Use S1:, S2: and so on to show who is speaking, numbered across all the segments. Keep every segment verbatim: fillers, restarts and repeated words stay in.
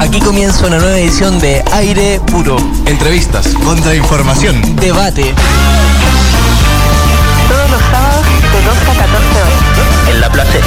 S1: Aquí comienza una nueva edición de Aire Puro.
S2: Entrevistas, contrainformación,
S1: debate.
S3: Todos los sábados de doce a catorce horas.
S1: En la Placera.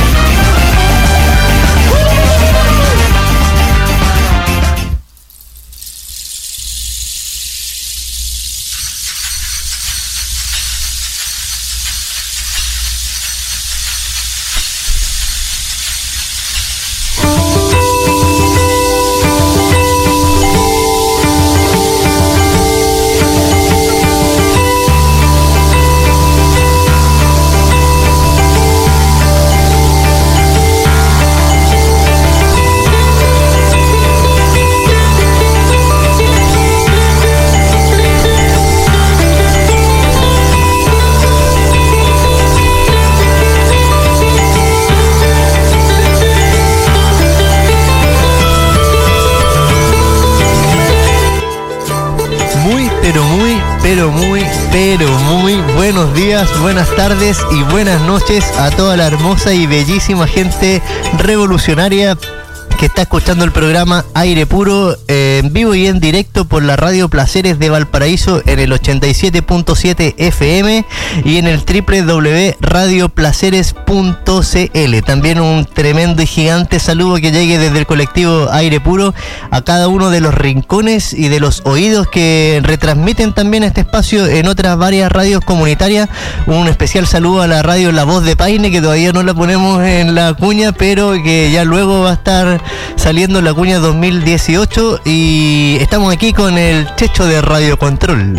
S1: Buenos días, buenas tardes y buenas noches a toda la hermosa y bellísima gente revolucionaria que está escuchando el programa Aire Puro eh, en vivo y en directo por la Radio Placeres de Valparaíso en el ochenta y siete punto siete F M y en el doble u doble u doble punto radio placeres punto c l. También un tremendo y gigante saludo que llegue desde el colectivo Aire Puro a cada uno de los rincones y de los oídos que retransmiten también este espacio en otras varias radios comunitarias. Un especial saludo a la radio La Voz de Paine, que todavía no la ponemos en la cuña, pero que ya luego va a estar saliendo la cuña dos mil dieciocho, y estamos aquí con el Checho de Radio Control.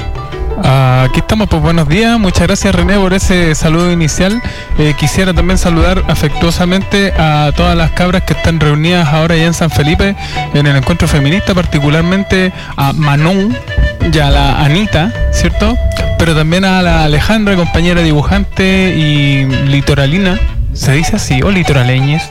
S4: Uh, aquí estamos, pues buenos días, muchas gracias René por ese saludo inicial. Eh, quisiera también saludar afectuosamente a todas las cabras que están reunidas ahora ya en San Felipe en el encuentro feminista, particularmente a Manon y a la Anita, ¿cierto? Pero también a la Alejandra, compañera dibujante y litoralina, ¿se dice así? ¿O litoraleñes?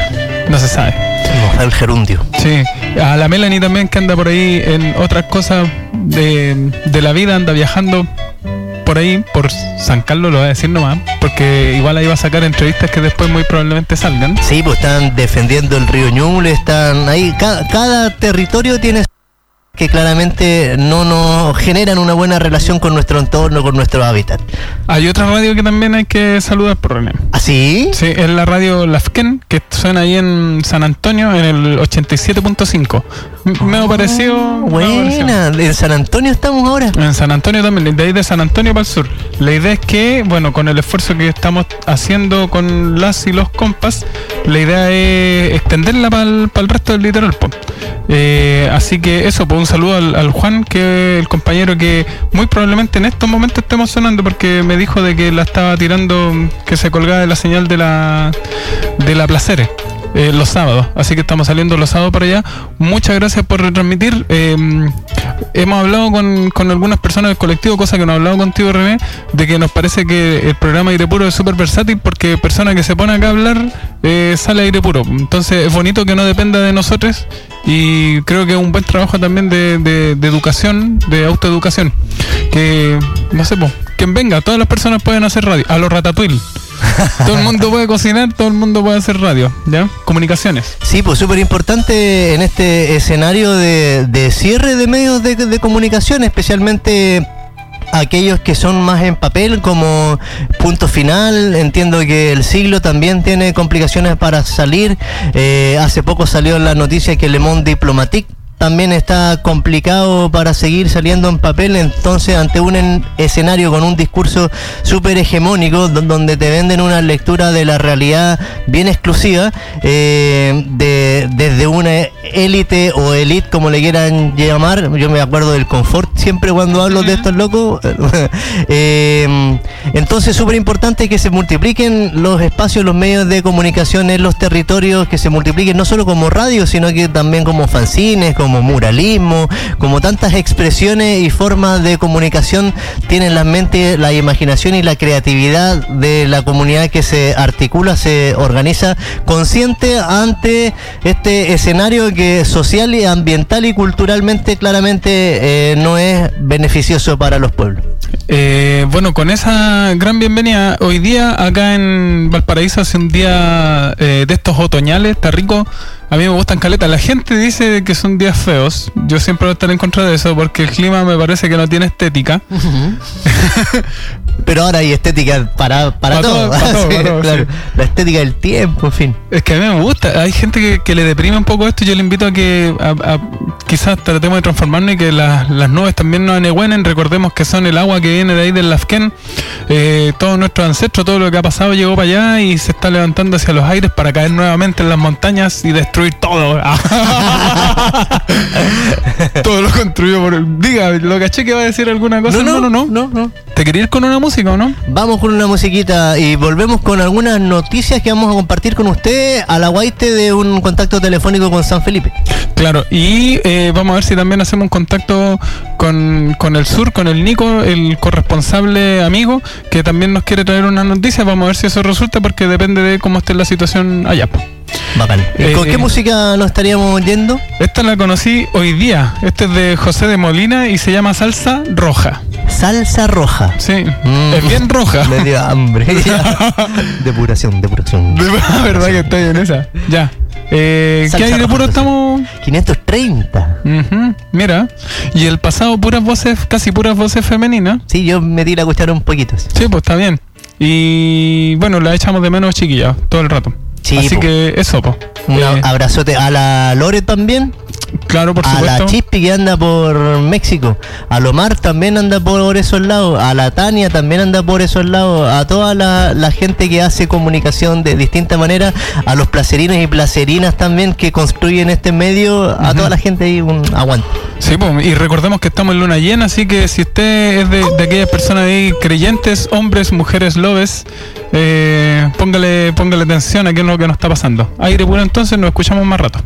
S4: No se sabe.
S1: No, al gerundio.
S4: Sí, a la Melanie también, que anda por ahí en otras cosas de, de la vida, anda viajando por ahí, por San Carlos, lo voy a decir nomás, porque igual ahí va a sacar entrevistas que después muy probablemente salgan.
S1: Sí, pues están defendiendo el río Ñuble, están ahí, cada, cada territorio tiene que claramente no nos generan una buena relación con nuestro entorno, con nuestro hábitat.
S4: Hay otra radio que también hay que saludar por René.
S1: ¿Ah, sí?
S4: Sí, es la radio Lafken, que suena ahí en San Antonio en el ochenta y siete punto cinco. Oh, me ha parecido...
S1: Buena, en San Antonio estamos ahora.
S4: En San Antonio también, de ahí de San Antonio para el sur. La idea es que, bueno, con el esfuerzo que estamos haciendo con las y los compas, la idea es extenderla para el, para el resto del litoral. Eh, así que eso, pues un saludo al, al Juan, que es el compañero que muy probablemente en estos momentos estemos sonando, porque me dijo de que la estaba tirando, que se colgaba de la señal de la de la Placeres eh, los sábados, así que estamos saliendo los sábados para allá. Muchas gracias por retransmitir. Eh, hemos hablado con, con algunas personas del colectivo, cosa que no he hablado contigo, René, de que nos parece que el programa Aire Puro es súper versátil, porque persona que se pone acá a hablar eh, sale Aire Puro. Entonces es bonito que no dependa de nosotros, y creo que es un buen trabajo también de, de, de educación, de autoeducación, que no sé, po, quien venga, todas las personas pueden hacer radio, a los Ratatouille. Todo el mundo puede cocinar, todo el mundo puede hacer radio, ¿ya? Comunicaciones.
S1: Sí, pues súper importante en este escenario de, de cierre de medios de, de comunicación, especialmente aquellos que son más en papel, como Punto Final. Entiendo que El Siglo también tiene complicaciones para salir. Eh, hace poco salió la noticia que Le Monde Diplomatique también está complicado para seguir saliendo en papel. Entonces, ante un en- escenario con un discurso súper hegemónico, d- donde te venden una lectura de la realidad bien exclusiva, eh, de, desde una élite o elite, como le quieran llamar. Yo me acuerdo del Confort siempre cuando hablo de estos locos. eh, entonces, súper importante que se multipliquen los espacios, los medios de comunicación en los territorios, que se multipliquen no solo como radio, sino que también como fanzines, como muralismo, como tantas expresiones y formas de comunicación tienen la mente, la imaginación y la creatividad de la comunidad que se articula, se organiza, consciente ante este escenario que social y ambiental y culturalmente claramente eh, no es beneficioso para los pueblos.
S4: Eh, bueno, con esa gran bienvenida, hoy día acá en Valparaíso hace un día eh, de estos otoñales, está rico. A mí me gustan caletas. La gente dice que son días feos. Yo siempre voy a estar en contra de eso porque el clima me parece que no tiene estética.
S1: Uh-huh. Pero ahora hay estética para, para, para todo. todo, para todo, sí, para todo claro. Sí. La estética del tiempo, en fin.
S4: Es que a mí me gusta. Hay gente que, que le deprime un poco esto. Yo le invito a que a, a, quizás tratemos de transformarnos y que la, las nubes también nos anegüenen. Recordemos que son el agua que viene de ahí del Lafken. Eh, todos nuestros ancestros, todo lo que ha pasado llegó para allá y se está levantando hacia los aires para caer nuevamente en las montañas y destruir todo. Todo lo construido por el... Diga, lo caché que va a decir alguna cosa.
S1: No, no, no, no, no.
S4: ¿Te quería ir con una música o no?
S1: Vamos con una musiquita y volvemos con algunas noticias que vamos a compartir con usted a la guaite de un contacto telefónico con San Felipe.
S4: Claro, y eh, vamos a ver si también hacemos un contacto con, con el sur, con el Nico, el corresponsable amigo, que también nos quiere traer una noticia. Vamos a ver si eso resulta porque depende de cómo esté la situación allá.
S1: Bacán.
S4: Eh,
S1: ¿Con qué música nos estaríamos yendo?
S4: Esta la conocí hoy día. Este es de José de Molina y se llama Salsa Roja.
S1: Salsa roja.
S4: Sí, mm. Es bien roja.
S1: Me dio hambre. Depuración, depuración.
S4: De verdad que estoy en esa. Ya. Eh, ¿Qué hay de puro estamos?
S1: quinientos treinta.
S4: Uh-huh. Mira. Y el pasado puras voces, casi puras voces femeninas.
S1: Sí, yo me di la cuchara un poquito.
S4: Sí, pues está bien. Y bueno, la echamos de menos chiquilla todo el rato. Sí, así po. que eso, po.
S1: Un
S4: eh,
S1: abrazote a la Lore también.
S4: Claro, por
S1: a
S4: supuesto.
S1: A la Chispi que anda por México. A Lomar también anda por esos lados. A la Tania también anda por esos lados. A toda la, la gente que hace comunicación de distinta manera. A los placerinos y placerinas también que construyen este medio. A uh-huh. toda la gente ahí un aguante.
S4: Sí, pues, y recordemos que estamos en luna llena, así que si usted es de, de aquellas personas ahí creyentes, hombres, mujeres, lobes, eh, póngale, póngale atención a qué es lo que nos está pasando. Aire puro, entonces nos escuchamos más rato.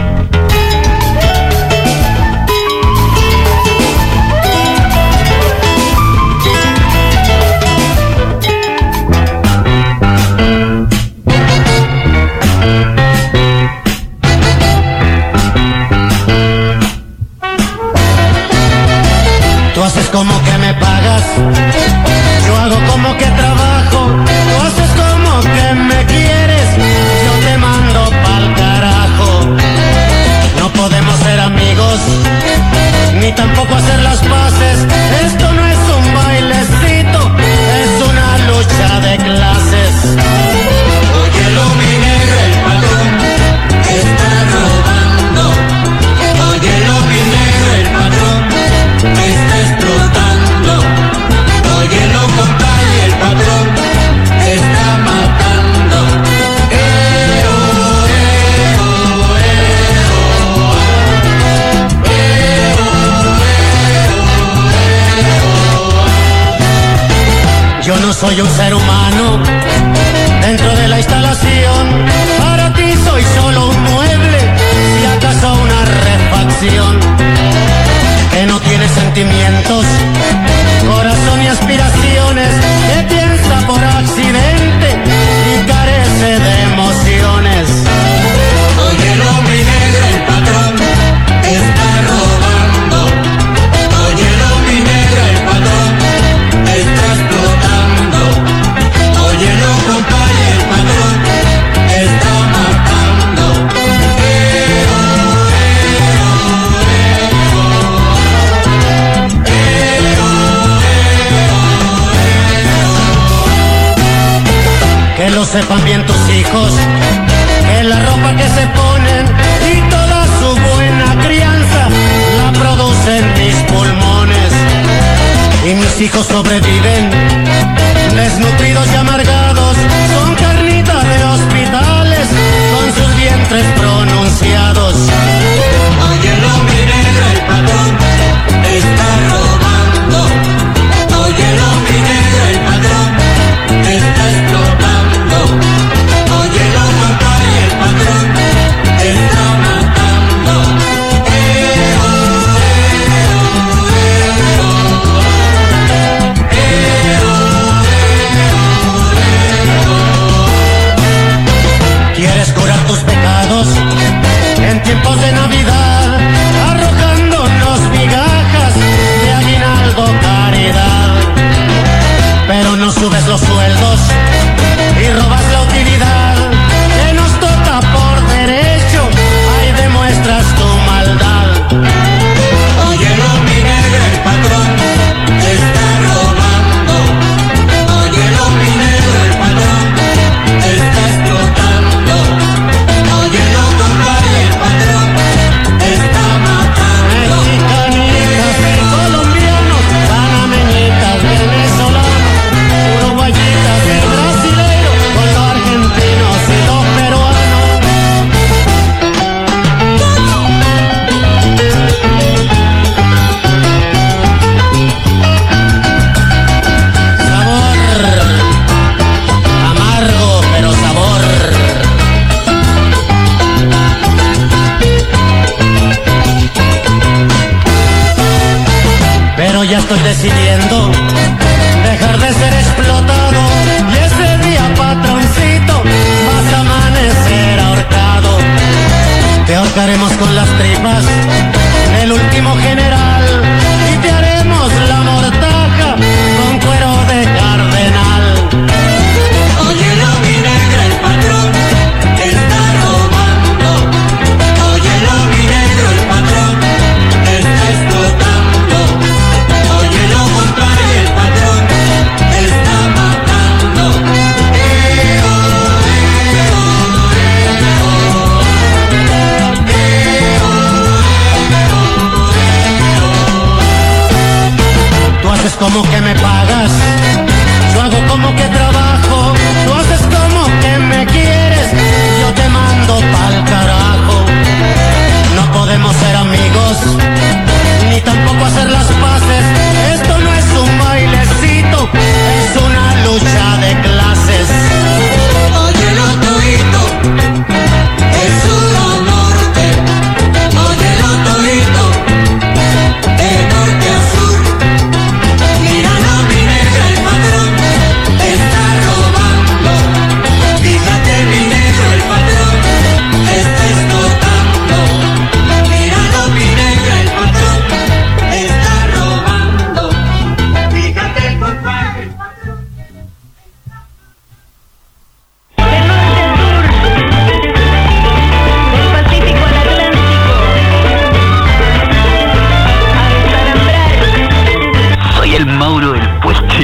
S5: Como que me pagas, yo hago como que trabajo, tú haces como que me quieres, yo te mando pa'l carajo. No podemos ser amigos, ni tampoco hacer las paces, esto no es un bailecito, es una lucha de clases. Óyelo mi negro, el patrón está robando, óyelo mi negro, el patrón está explotando, óyelo compadre, el patrón está matando. Eo, eo, eo, eo, eo. Yo no soy un ser humano dentro de la instalación, para ti soy solo un mueble, si acaso una refacción, que no tiene sentimientos, corazón y aspiraciones, que piensa por accidente y carece de emociones. Óyelo mi negro, el patrón está robando, óyelo mi negro, el patrón está explotando, óyelo compadre, el patrón está matando. Eo, que lo sepan bien tus hijos, que la ropa que se ponen y toda su buena crianza la producen mis pulmones. Y mis hijos sobreviven desnutridos y amargados, son carnita de hospitales con sus vientres pronunciados. Óyelo mi negro, el patrón está robando, óyelo mi negro, el patrón está explotando, óyelo compadre, el patrón está matando. Eo, eo, eo, eo. ¿Quieres curar tus pecados en tiempos de Navidad, arrojándonos migajas de aguinaldo caridad? Pero no subes los sueldos y robas la utilidad que nos toca por derecho estoy decidiendo dejar de ser explotado. Y ese día, patroncito, vas a amanecer ahorcado. Te ahorcaremos con las tripas del último general y te haremos la mortaja con cuero de cardenal.
S6: Óyelo, mi negra, el patrón está robando. Óyelo, mi negro, el patrón está explotando. Óyelo, compadre, el patrón está matando. Eo, Tú haces como que me pagas, yo hago como que trabajo. Tú haces como que me quieres, yo te mando pa'l carajo. No podemos ser amigos, ni tampoco hacer las paces. Esto no es un bailecito, es una lucha de clases. Óyelo, todito, el sur o norte. Óyelo, todito, de norte a sur. Míralo, mi negra, el patrón está robando. Fíjate, mi negro, el patrón está explotando. Míralo, mi negra, el patrón está robando. Fíjate, compadre, el patrón.
S3: Del norte al sur, del Pacífico al Atlántico, a desalambrar.
S7: Soy el Mauro del Puente.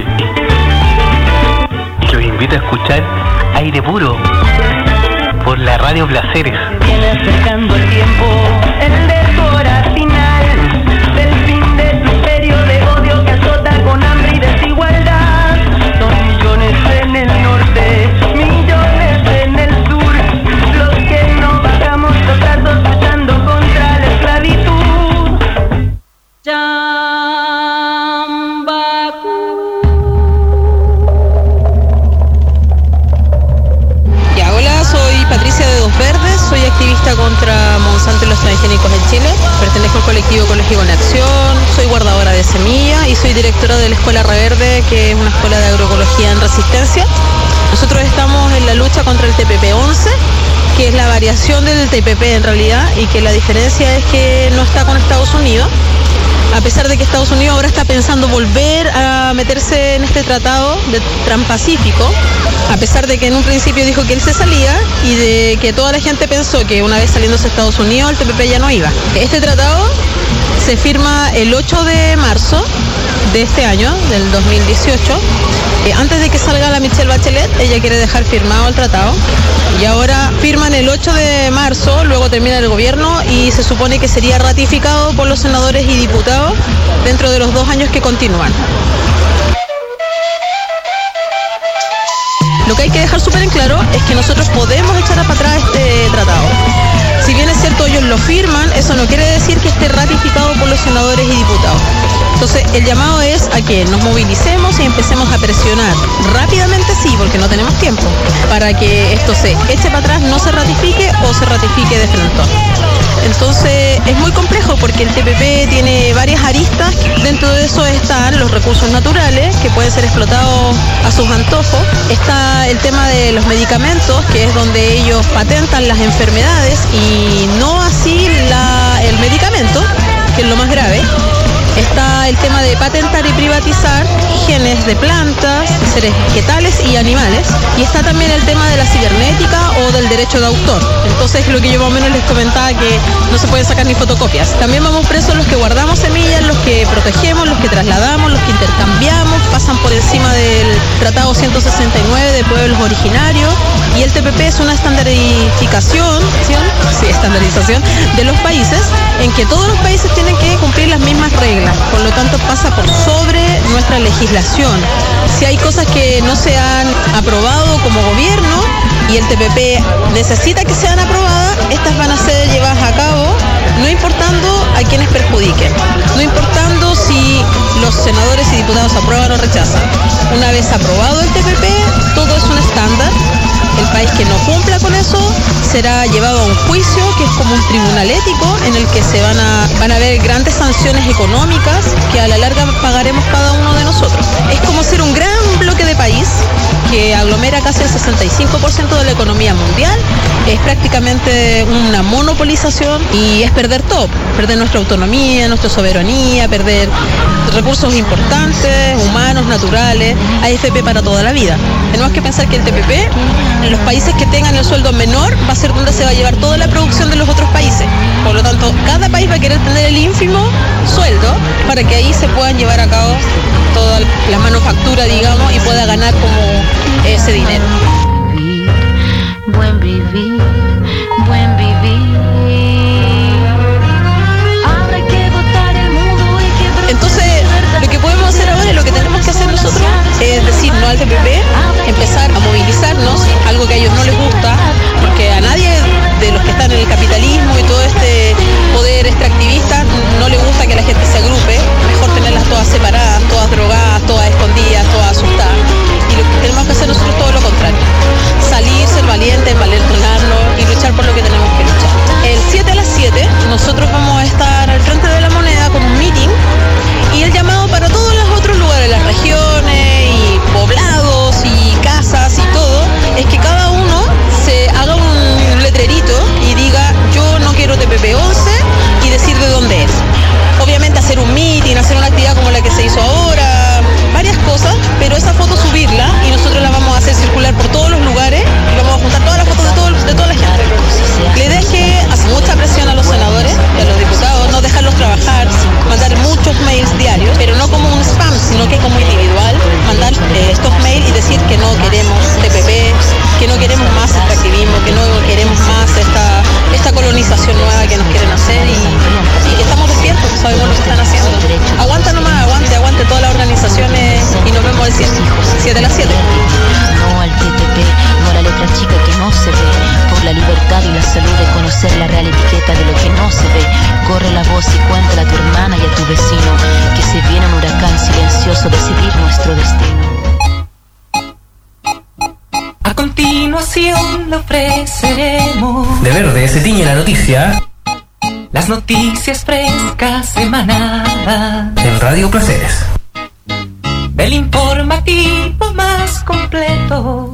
S7: Y los invito a escuchar Aire Puro por la Radio Placeres.
S3: Viene acercando el tiempo, el de tu hora final, del fin de tu imperio de odio que azota con hambre y desigualdad. Son millones en el norte, millones en el sur, los que no bajamos los brazos luchando contra la esclavitud. Chambacu.
S8: Ya, hola, soy Patricia de Dos Verdes, soy activista contra Monsanto y los transgénicos en Chile, pertenezco al colectivo Ecológico en Acción, soy guardadora de semilla y soy directora de la Escuela Reverde, que es una escuela de agroecología en resistencia. Nosotros estamos en la lucha contra el T P P once, que es la variación del T P P en realidad, y que la diferencia es que no está con Estados Unidos, a pesar de que Estados Unidos ahora está pensando volver a meterse en este tratado de Transpacífico, a pesar de que en un principio dijo que él se salía y de que toda la gente pensó que una vez saliéndose a Estados Unidos el T P P ya no iba. Este tratado se firma el ocho de marzo de este año, del dos mil dieciocho. Eh, antes de que salga la Michelle Bachelet, ella quiere dejar firmado el tratado. Y ahora firman el ocho de marzo, luego termina el gobierno y se supone que sería ratificado por los senadores y diputados dentro de los dos años que continúan. Lo que hay que dejar súper en claro es que nosotros podemos echar para atrás este tratado. Si bien es cierto, ellos lo firman, eso no quiere decir que esté ratificado por los senadores y diputados. Entonces, el llamado es a que nos movilicemos y empecemos a presionar rápidamente, sí, porque no tenemos tiempo, para que esto se eche para atrás, no se ratifique o se ratifique de frente. Entonces, es muy complejo porque el T P P tiene varias aristas. Dentro de eso están los recursos naturales, que pueden ser explotados a sus antojos. Está el tema de los medicamentos, que es donde ellos patentan las enfermedades y no así la, el medicamento, que es lo más grave. Está el tema de patentar y privatizar genes de plantas, seres vegetales y animales. Y está también el tema de la cibernética o del derecho de autor. Entonces, lo que yo más o menos les comentaba, que no se pueden sacar ni fotocopias. También vamos presos los que guardamos semillas, los que protegemos, los que trasladamos, los que intercambiamos, pasan por encima del Tratado ciento sesenta y nueve de pueblos originarios. Y el T P P es una estandarización, sí, estandarización de los países, en que todos los países tienen que cumplir las mismas reglas. Por lo tanto, pasa por sobre nuestra legislación. Si hay cosas que no se han aprobado como gobierno y el T P P necesita que sean aprobadas, estas van a ser llevadas a cabo, no importando a quienes perjudiquen, no importando si los senadores y diputados aprueban o rechazan. Una vez aprobado el T P P, todo es un estándar. El país que no cumpla con eso será llevado a un juicio, que es como un tribunal ético en el que se van a, van a haber grandes sanciones económicas que a la larga pagaremos cada uno de nosotros. Es como ser un gran bloque de país que aglomera casi el sesenta y cinco por ciento de la economía mundial. Es prácticamente una monopolización y es perder todo, perder nuestra autonomía, nuestra soberanía, perder recursos importantes, humanos, naturales, A F P para toda la vida. Tenemos que pensar que el T P P, en los países que tengan el sueldo menor, va a ser donde se va a llevar toda la producción de los otros países. Por lo tanto, cada país va a querer tener el ínfimo sueldo para que ahí se puedan llevar a cabo toda la manufactura, digamos, y pueda ganar como ese dinero.
S9: Buen vivir, buen vivir. Habrá que botar el mundo y que...
S8: Entonces, lo que podemos hacer ahora, lo que tenemos que hacer nosotros, es decir no al T P P, empezar a movilizarnos, algo que a ellos no les gusta, porque a nadie de los que están en el capitalismo y todo este poder extractivista no le gusta que la gente se agrupe, mejor tenerlas todas separadas, todas drogadas, todas escondidas, todas asustadas. Y lo que tenemos que hacer nosotros todo lo contrario, salir, ser valientes, valentonarnos y luchar por lo que tenemos que luchar. El siete a las siete nosotros vamos a estar al frente de la Moneda con un meeting, y el llamado para todos los otros lugares, las regiones y poblados y casas y todo, es que cada uno se haga un letrerito y diga yo no quiero T P P once y decir de dónde es. Obviamente hacer un meeting, hacer una actividad como la que se hizo ahora, varias cosas, pero esa foto subirla y nosotros la vamos a hacer circular por todos los lugares y vamos a juntar todas las fotos de, todo, de toda la gente. La idea es que hace mucha presión a los senadores y a los diputados, no dejarlos trabajar, mandar muchos mails diarios, pero no como un spam, sino que como individual, mandar eh, estos mails y decir que no queremos T P P, que no queremos más extractivismo, que no queremos más esta, esta colonización nueva que nos quieren hacer y, y que estamos despiertos, que sabemos lo que están haciendo. Aguanta nomás, aguante, aguante todas las organizaciones y nos vemos el siete, siete a las siete.
S9: No al T P P, no a la letra chica que no se ve. Por la libertad y la salud de conocer la real etiqueta de lo que no se ve. Corre la voz y cuéntale a tu hermana y a tu vecino que se viene un huracán silencioso a decidir nuestro destino.
S3: A continuación le ofreceremos
S10: De verde se tiñe la noticia
S3: las noticias frescas semanadas
S10: en Radio Placeres.
S3: El informativo más completo.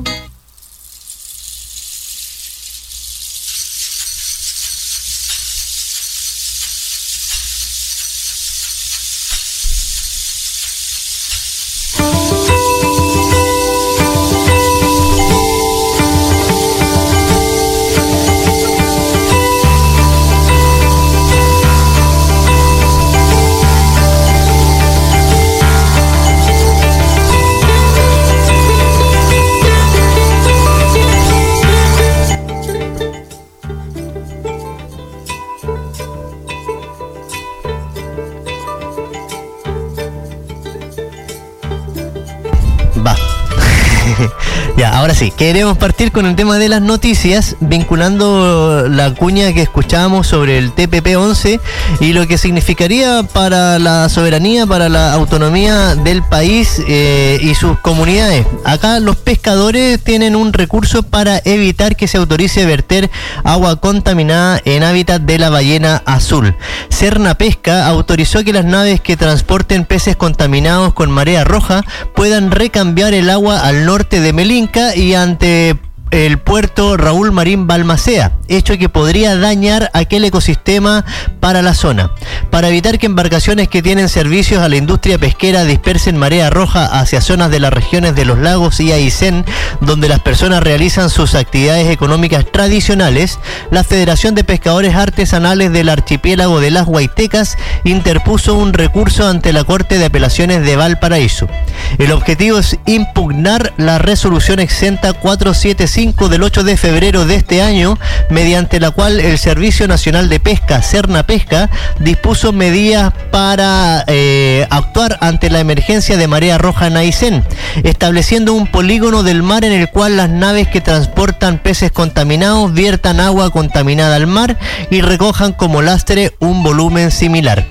S1: Ya, ahora sí, queremos partir con el tema de las noticias, vinculando la cuña que escuchábamos sobre el T P P once y lo que significaría para la soberanía, para la autonomía del país eh, y sus comunidades. Acá los pescadores tienen un recurso para evitar que se autorice verter agua contaminada en hábitat de la ballena azul. Serna Pesca autorizó que las naves que transporten peces contaminados con marea roja puedan recambiar el agua al norte de Melinca y ante el puerto Raúl Marín Balmaceda, hecho que podría dañar aquel ecosistema para la zona. Para evitar que embarcaciones que tienen servicios a la industria pesquera dispersen marea roja hacia zonas de las regiones de los lagos y Aysén, donde las personas realizan sus actividades económicas tradicionales, la Federación de Pescadores Artesanales del Archipiélago de las Huaytecas interpuso un recurso ante la Corte de Apelaciones de Valparaíso. El objetivo es impugnar la resolución exenta cuatrocientos setenta y cinco del ocho de febrero de este año, mediante la cual el Servicio Nacional de Pesca, Serna Pesca, dispuso medidas para eh, actuar ante la emergencia de marea roja en Aysén, estableciendo un polígono del mar en el cual las naves que transportan peces contaminados viertan agua contaminada al mar y recojan como lastre un volumen similar.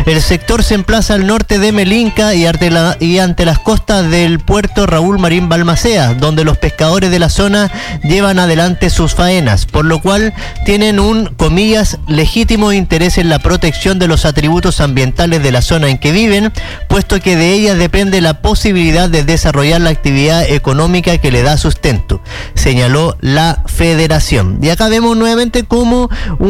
S1: El sector se emplaza al norte de Melinca y ante, la, y ante las costas del puerto Raúl Marín Balmaceda, donde los pescadores de la zona llevan adelante sus faenas, por lo cual tienen un, comillas, legítimo interés en la protección de los atributos ambientales de la zona en que viven, puesto que de ellas depende la posibilidad de desarrollar la actividad económica que le da sustento, señaló la federación. Y acá vemos nuevamente cómo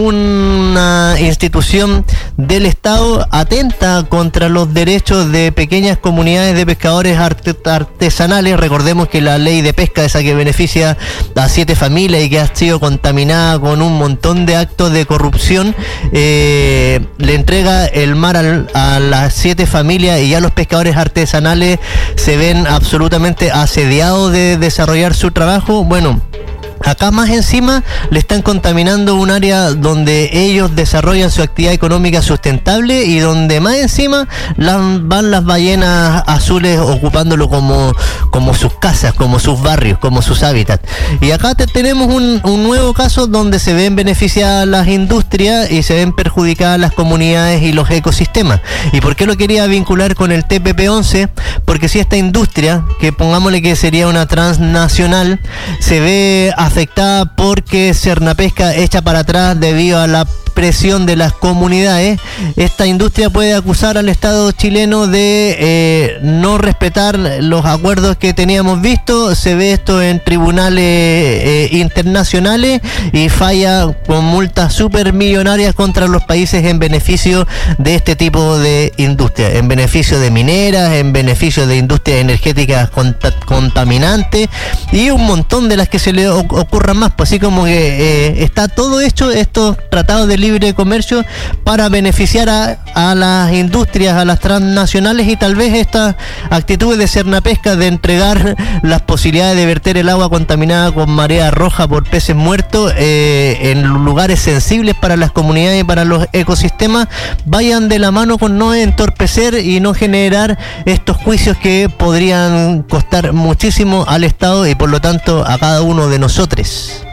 S1: una institución del Estado atenta contra los derechos de pequeñas comunidades de pescadores arte- artesanales. Recordemos que la ley de pesca, esa que beneficia a siete familias y que ha sido contaminada con un montón de actos de corrupción, eh, le entrega el mar al, a las siete familias y ya los pescadores artesanales se ven absolutamente asediados de desarrollar su trabajo. Bueno, acá más encima le están contaminando un área donde ellos desarrollan su actividad económica sustentable y donde más encima las, van las ballenas azules ocupándolo como, como sus casas, como sus barrios, como sus hábitats. Y acá te, tenemos un, un nuevo caso donde se ven beneficiadas las industrias y se ven perjudicadas las comunidades y los ecosistemas. ¿Y por qué lo quería vincular con el T P P once? Porque si esta industria, que pongámosle que sería una transnacional, se ve afectada porque Cernapesca echa para atrás debido a la presión de las comunidades, esta industria puede acusar al Estado chileno de eh, no respetar los acuerdos que teníamos visto. Se ve esto en tribunales eh, internacionales y falla con multas supermillonarias contra los países en beneficio de este tipo de industria, en beneficio de mineras, en beneficio de industrias energéticas cont- contaminantes y un montón de las que se le o- ocurran más. Pues así como que eh, está todo hecho, estos tratados de libre comercio para beneficiar a, a las industrias, a las transnacionales, y tal vez estas actitudes de Cernapesca de entregar las posibilidades de verter el agua contaminada con marea roja por peces muertos eh, en lugares sensibles para las comunidades y para los ecosistemas vayan de la mano con no entorpecer y no generar estos juicios que podrían costar muchísimo al Estado y por lo tanto a cada uno de nosotros.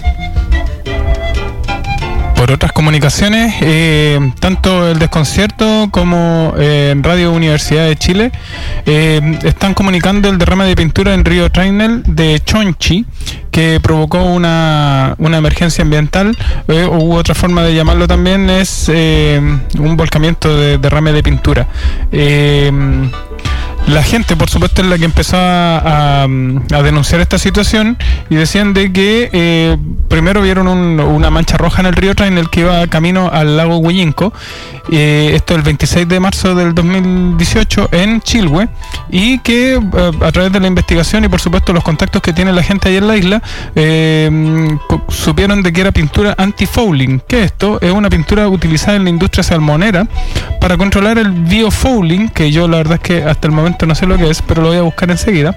S4: Por otras comunicaciones, eh, tanto el Desconcierto como eh, Radio Universidad de Chile eh, están comunicando el derrame de pintura en río Trainel de Chonchi, que provocó una, una emergencia ambiental, eh, u otra forma de llamarlo también es eh, un volcamiento de derrame de pintura. Eh, La gente, por supuesto, es la que empezó a, a, a denunciar esta situación y decían de que eh, primero vieron un, una mancha roja en el río Trainel que iba camino al lago Huillinco, eh, esto el veintiséis de marzo del dos mil dieciocho en Chilhue, y que eh, a través de la investigación y por supuesto los contactos que tiene la gente ahí en la isla, eh, supieron de que era pintura anti-fouling. ¿Qué es esto? Es una pintura utilizada en la industria salmonera para controlar el biofouling, que yo la verdad es que hasta el momento no sé lo que es, pero lo voy a buscar enseguida,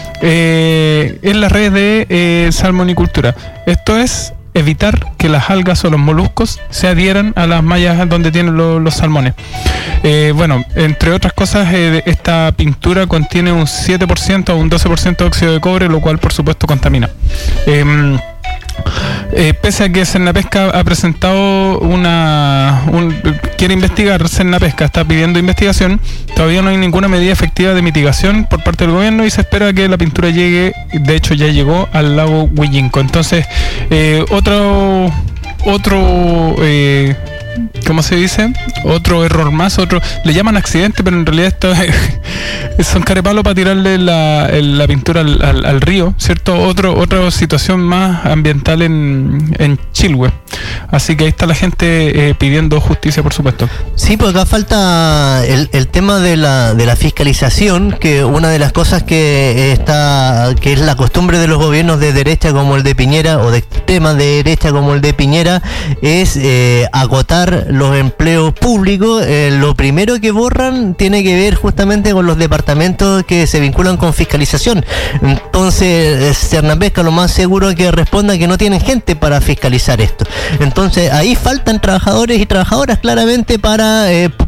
S4: eh, en las redes de eh, salmonicultura. Esto es evitar que las algas o los moluscos se adhieran a las mallas donde tienen lo, los salmones. Eh, bueno, entre otras cosas, eh, esta pintura contiene un siete por ciento o un doce por ciento de óxido de cobre, lo cual por supuesto contamina. Eh, Eh, pese a que Cernapesca ha presentado una un, quiere investigar, Cernapesca está pidiendo investigación, todavía no hay ninguna medida efectiva de mitigación por parte del gobierno y se espera que la pintura llegue, de hecho ya llegó al lago Huillinco. Entonces eh, otro otro eh, ¿cómo se dice? Otro error más, otro, le llaman accidente, pero en realidad esto es, son carepalos para tirarle la, el, la pintura al, al, al río, ¿cierto? Otro, otra situación más ambiental en, en Chilhue. Así que ahí está la gente eh, pidiendo justicia, por supuesto.
S1: Sí, porque acá falta el, el tema de la, de la fiscalización, que una de las cosas que está, que es la costumbre de los gobiernos de derecha como el de Piñera, o de extrema derecha como el de Piñera, es eh, agotar los empleos públicos. Eh, lo primero que borran tiene que ver justamente con los departamentos que se vinculan con fiscalización. Entonces Cernapesca lo más seguro es que responda que no tienen gente para fiscalizar esto. Entonces ahí faltan trabajadores y trabajadoras claramente para eh,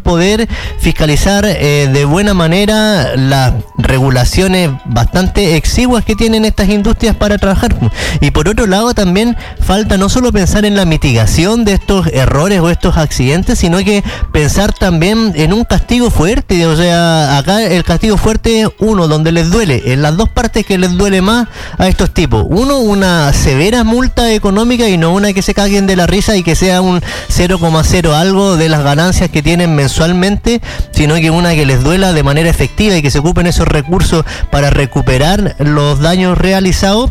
S1: poder fiscalizar eh, de buena manera las regulaciones bastante exiguas que tienen estas industrias para trabajar. Y por otro lado también falta no solo pensar en la mitigación de estos errores o estos accidentes, sino que pensar también en un castigo fuerte. O sea, acá el castigo fuerte es uno, donde les duele, en las dos partes que les duele más a estos tipos. Uno, una severa multa económica y no una que se caguen de la risa y que sea un cero coma cero algo de las ganancias que tienen mensualmente, sino que una que les duela de manera efectiva y que se ocupen esos recursos para recuperar los daños realizados.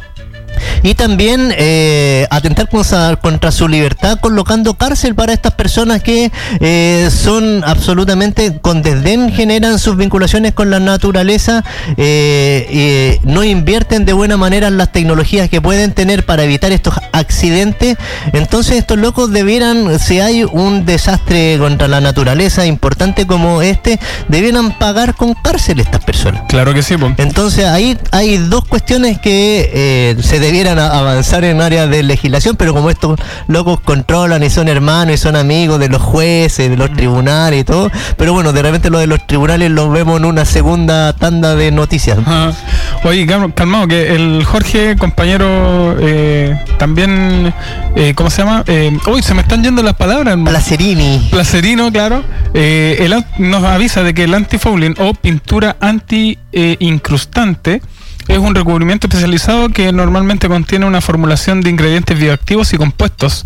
S1: Y también eh, atentar contra, contra su libertad colocando cárcel para estas personas que eh, son absolutamente con desdén, generan sus vinculaciones con la naturaleza, eh, eh, no invierten de buena manera en las tecnologías que pueden tener para evitar estos accidentes. Entonces estos locos debieran, si hay un desastre contra la naturaleza importante como este, debieran pagar con cárcel estas personas.
S4: Claro que sí, pues.
S1: Entonces ahí hay dos cuestiones que eh, se debieran avanzar en áreas de legislación, pero como estos locos controlan y son hermanos y son amigos de los jueces, de los tribunales y todo, pero bueno, de repente lo de los tribunales lo vemos en una segunda tanda de noticias.
S4: Ah, oye, calmado, que el Jorge, compañero, eh, también, eh, ¿cómo se llama? Eh, uy, se me están yendo las palabras, hermano.
S1: Placerini.
S4: Placerino, claro. Eh, el, nos avisa de que el antifouling o pintura anti-incrustante eh, es un recubrimiento especializado que normalmente contiene una formulación de ingredientes bioactivos y compuestos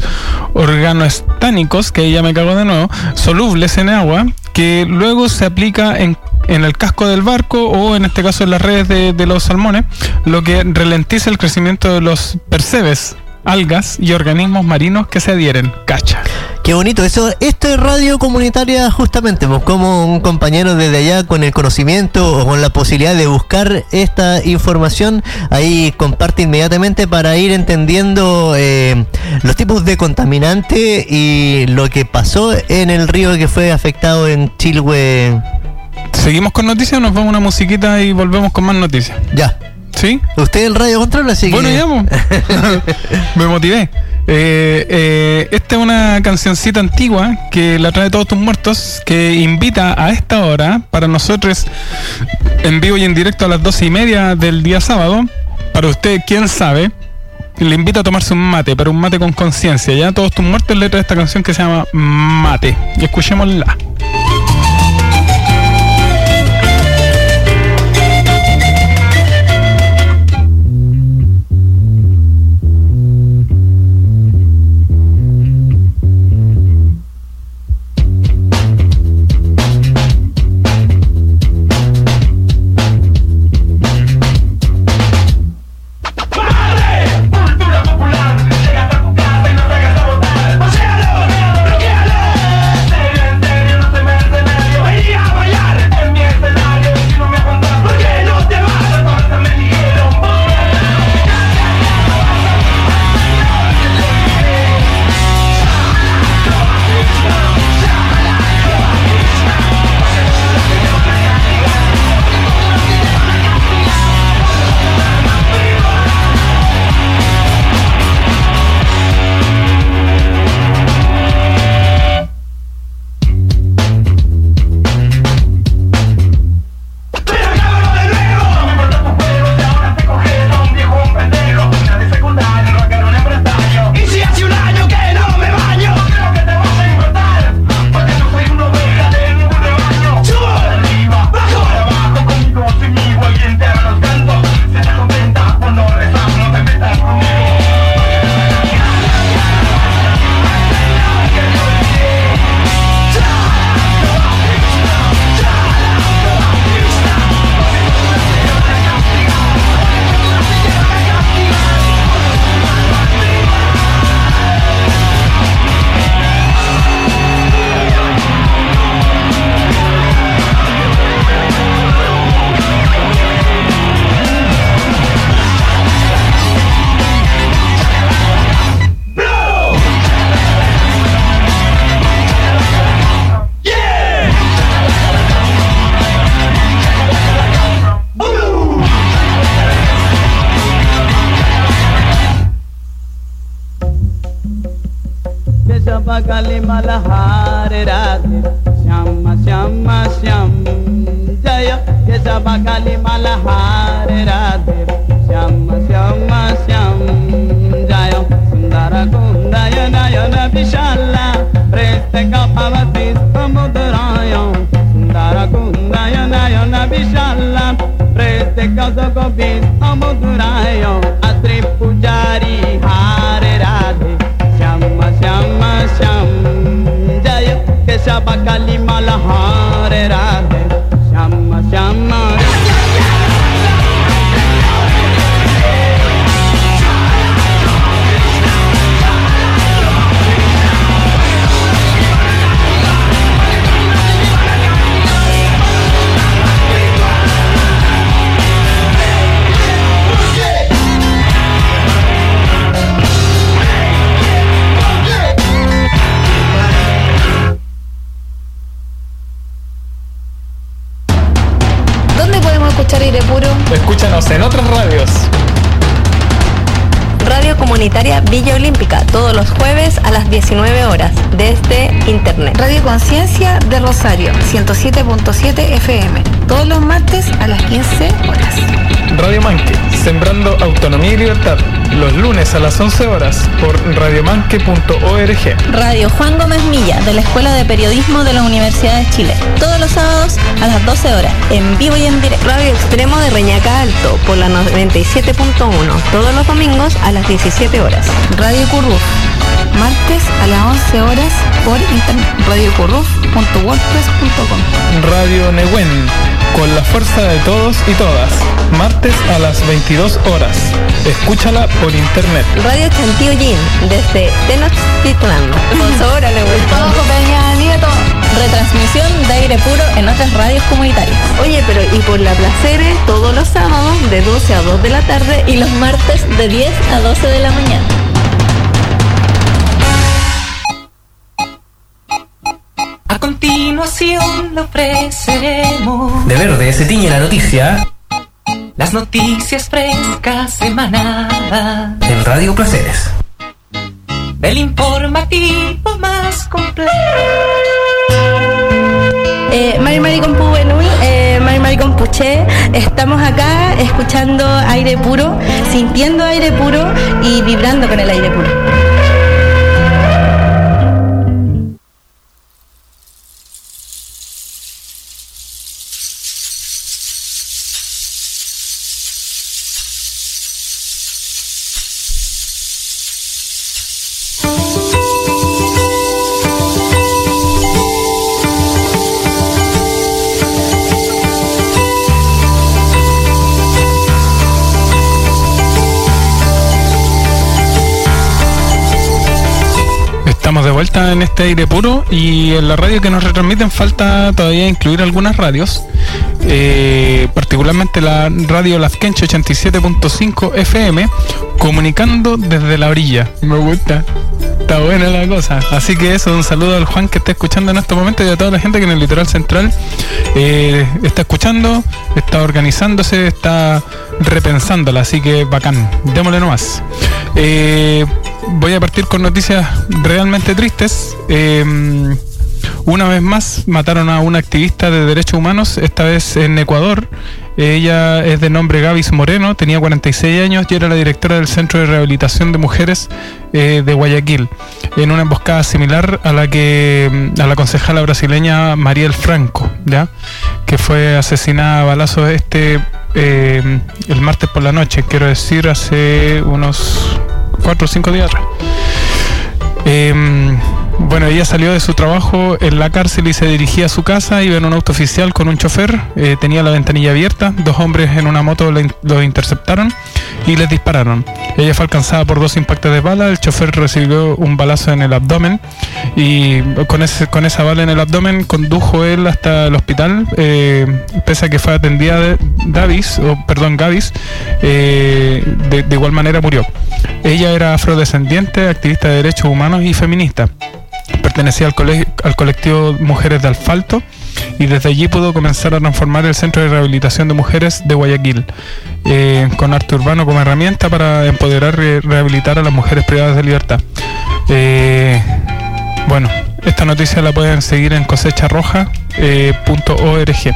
S4: organoestánicos, que ahí ya me cago de nuevo, solubles en agua, que luego se aplica en, en el casco del barco o en este caso en las redes de, de los salmones, lo que ralentiza el crecimiento de los percebes, algas y organismos marinos que se adhieren. Cacha.
S1: Qué bonito, eso, esto es radio comunitaria justamente, pues como un compañero desde allá con el conocimiento o con la posibilidad de buscar esta información, ahí comparte inmediatamente para ir entendiendo eh, los tipos de contaminante y lo que pasó en el río que fue afectado en Chilhue.
S4: ¿Seguimos con noticias o nos vamos a una musiquita y volvemos con más noticias?
S1: Ya.
S4: ¿Sí?
S1: Usted el radio controla, así
S4: bueno,
S1: que...
S4: Bueno, ya, me motivé. Eh, eh, esta es una cancioncita antigua que la trae Todos Tus Muertos, que invita a esta hora, para nosotros, en vivo y en directo a las doce y media del día sábado, para usted, quién sabe, le invita a tomarse un mate, pero un mate con conciencia. Ya Todos Tus Muertos, letra de esta canción que se llama Mate. Y escuchémosla.
S11: बगल मल्हार राधे Shyam
S3: Shama Shama Sham Jaya Kesava Kali Mala Hare Radhe Shama Shama Sham Jaya Sundara Kundaya Nayana Vishala Preste Kapavati Samuduraya Sundara Kundaya Nayana Vishala Preste Kazagovi Samuduraya Atri Pujari Hare Radhe Shama Shama Sham Jaya Kesava Kali Mala Hare Radhe Shama Shama
S11: Aire Puro.
S4: Escúchanos en otras radios.
S11: Radio Comunitaria Villa Olímpica, todos los jueves a las diecinueve horas, desde internet. Radio Conciencia de Rosario, ciento siete punto siete F M, todos los martes a las quince horas.
S4: Radio Manque, sembrando autonomía y libertad, los lunes a las once horas por radiomanque punto org.
S11: Radio Juan Gómez Milla, de la Escuela de Periodismo de la Universidad de Chile, todos los sábados a las doce horas, en vivo y en directo. Radio Extremo de Reñaca Alto, por la noventa y siete punto uno, todos los domingos a las diecisiete horas. Radio Curruf, martes a las once horas por internet, radio curruf punto wordpress punto com.
S4: Radio Nehuen, con la fuerza de todos y todas, martes a las veintidós horas. Escúchala por internet.
S11: Radio Chantilly, desde Tenochtitlán. Ahora le gustó Peña Nieto. Retransmisión de aire puro en otras radios comunitarias. Oye, pero y por la Placeres, todos los sábados de doce a dos de la tarde y los martes de diez a doce de la mañana.
S12: A continuación le ofreceremos
S10: De verde se tiñe la noticia
S12: las noticias frescas semanadas
S10: en Radio Placeres.
S12: El informativo más completo.
S11: Eh, Mari Mari Compu Benul, eh, Mari Mari Compuche, estamos acá escuchando aire puro, sintiendo aire puro y vibrando con el aire puro.
S4: Estamos de vuelta en este aire puro y en la radio que nos retransmiten falta todavía incluir algunas radios, eh, particularmente la radio Lafkenche ochenta y siete punto cinco F M, comunicando desde la orilla. Me gusta, está buena la cosa. Así que eso, un saludo al Juan que está escuchando en estos momentos y a toda la gente que en el litoral central eh, está escuchando, está organizándose, está repensándola, así que bacán, démosle nomás. Eh, voy a partir con noticias realmente tristes. Eh, una vez más mataron a una activista de derechos humanos, esta vez en Ecuador. Ella es de nombre Gavis Moreno, tenía cuarenta y seis años y era la directora del Centro de Rehabilitación de Mujeres eh, de Guayaquil, en una emboscada similar a la que a la concejala brasileña Mariel Franco, ¿ya? Que fue asesinada a balazos este eh, el martes por la noche, quiero decir hace unos cuatro o cinco días atrás. Eh, bueno, ella salió de su trabajo en la cárcel y se dirigía a su casa. Iba en un auto oficial con un chofer, eh, tenía la ventanilla abierta. Dos hombres en una moto lo, lo interceptaron y les dispararon. Ella fue alcanzada por dos impactos de bala. El chofer recibió un balazo en el abdomen y con, ese, con esa bala en el abdomen condujo él hasta el hospital, eh, pese a que fue atendida de Davis, o perdón, Gavis, eh, de, de igual manera murió. Ella era afrodescendiente, activista de derechos humanos y feminista. Pertenecía al, colegio, al colectivo Mujeres de Asfalto y desde allí pudo comenzar a transformar el Centro de Rehabilitación de Mujeres de Guayaquil, eh, con arte urbano como herramienta para empoderar y rehabilitar a las mujeres privadas de libertad. Eh, bueno, Esta noticia la pueden seguir en cosecha roja punto org.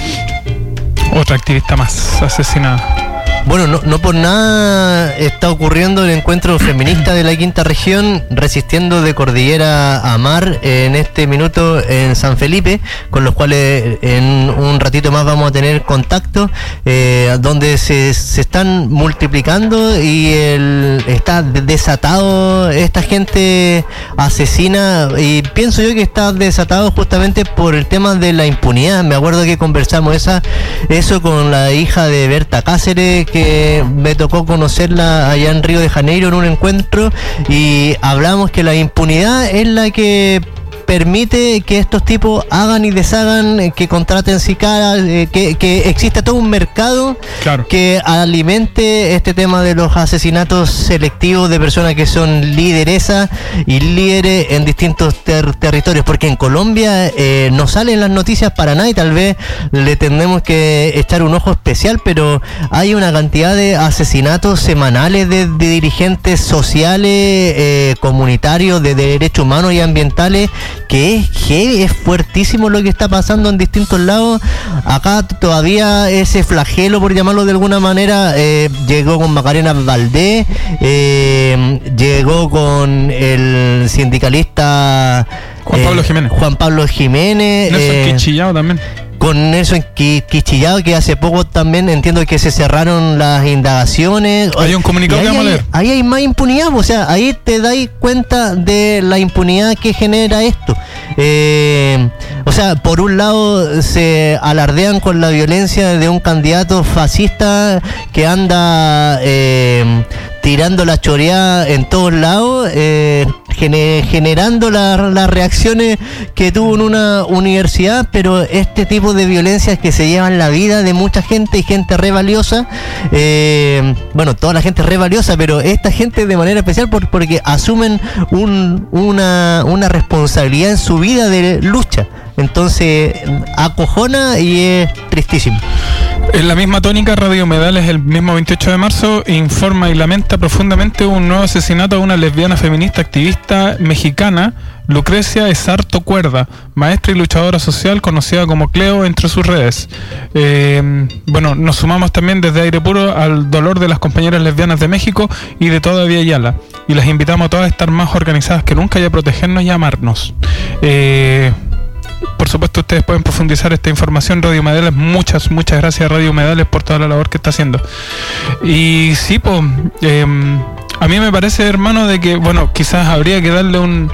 S4: Otra activista más asesinada.
S1: Bueno, no, no por nada está ocurriendo el encuentro feminista de la quinta región, resistiendo de cordillera a mar, en este minuto en San Felipe, con los cuales en un ratito más vamos a tener contacto, eh, donde se, se están multiplicando y el, está desatado esta gente asesina, y pienso yo que está desatado justamente por el tema de la impunidad. Me acuerdo que conversamos esa eso con la hija de Berta Cáceres, que me tocó conocerla allá en Río de Janeiro en un encuentro, y hablamos que la impunidad es la que permite que estos tipos hagan y deshagan, que contraten sicarios, eh, que, que exista todo un mercado, claro, que alimente este tema de los asesinatos selectivos de personas que son lideresas y líderes en distintos ter- territorios, porque en Colombia eh, no salen las noticias para nada y tal vez le tendremos que echar un ojo especial, pero hay una cantidad de asesinatos semanales de, de dirigentes sociales, eh, comunitarios, de, de derechos humanos y ambientales, que es heavy, es fuertísimo lo que está pasando en distintos lados. Acá todavía ese flagelo, por llamarlo de alguna manera, eh, llegó con Macarena Valdés, eh, llegó con el sindicalista
S4: Juan Pablo
S1: eh,
S4: Jiménez.
S1: Juan Pablo Jiménez.
S4: Nelson
S1: eh,
S4: Quinchillao también.
S1: Con Nelson Quinchillao, que hace poco también entiendo que se cerraron las indagaciones.
S4: Hay un comunicado que vamos a leer.
S1: Ahí hay más impunidad, o sea, ahí te dais cuenta de la impunidad que genera esto. Eh, o sea, por un lado se alardean con la violencia de un candidato fascista que anda eh, tirando la choreada en todos lados, eh, gener- generando la- las reacciones que tuvo en una universidad, pero este tipo de violencias que se llevan la vida de mucha gente y gente re valiosa, eh, bueno, toda la gente es re valiosa, pero esta gente de manera especial por, porque asumen un, una, una responsabilidad en su vida de lucha. Entonces acojona y es tristísimo.
S4: En la misma tónica, Radio Humedales el mismo veintiocho de marzo informa y lamenta profundamente un nuevo asesinato a una lesbiana feminista activista mexicana, Lucrecia Esarto Cuerda, maestra y luchadora social conocida como Cleo entre sus redes. Eh, bueno, nos sumamos también desde Aire Puro al dolor de las compañeras lesbianas de México y de toda Vía Yala, y las invitamos a todas a estar más organizadas que nunca y a protegernos y amarnos. Eh... Por supuesto, ustedes pueden profundizar esta información. Radio Humedales, muchas, muchas gracias a Radio Humedales por toda la labor que está haciendo. Y sí, pues, eh, a mí me parece, hermano, de que, bueno, quizás habría que darle un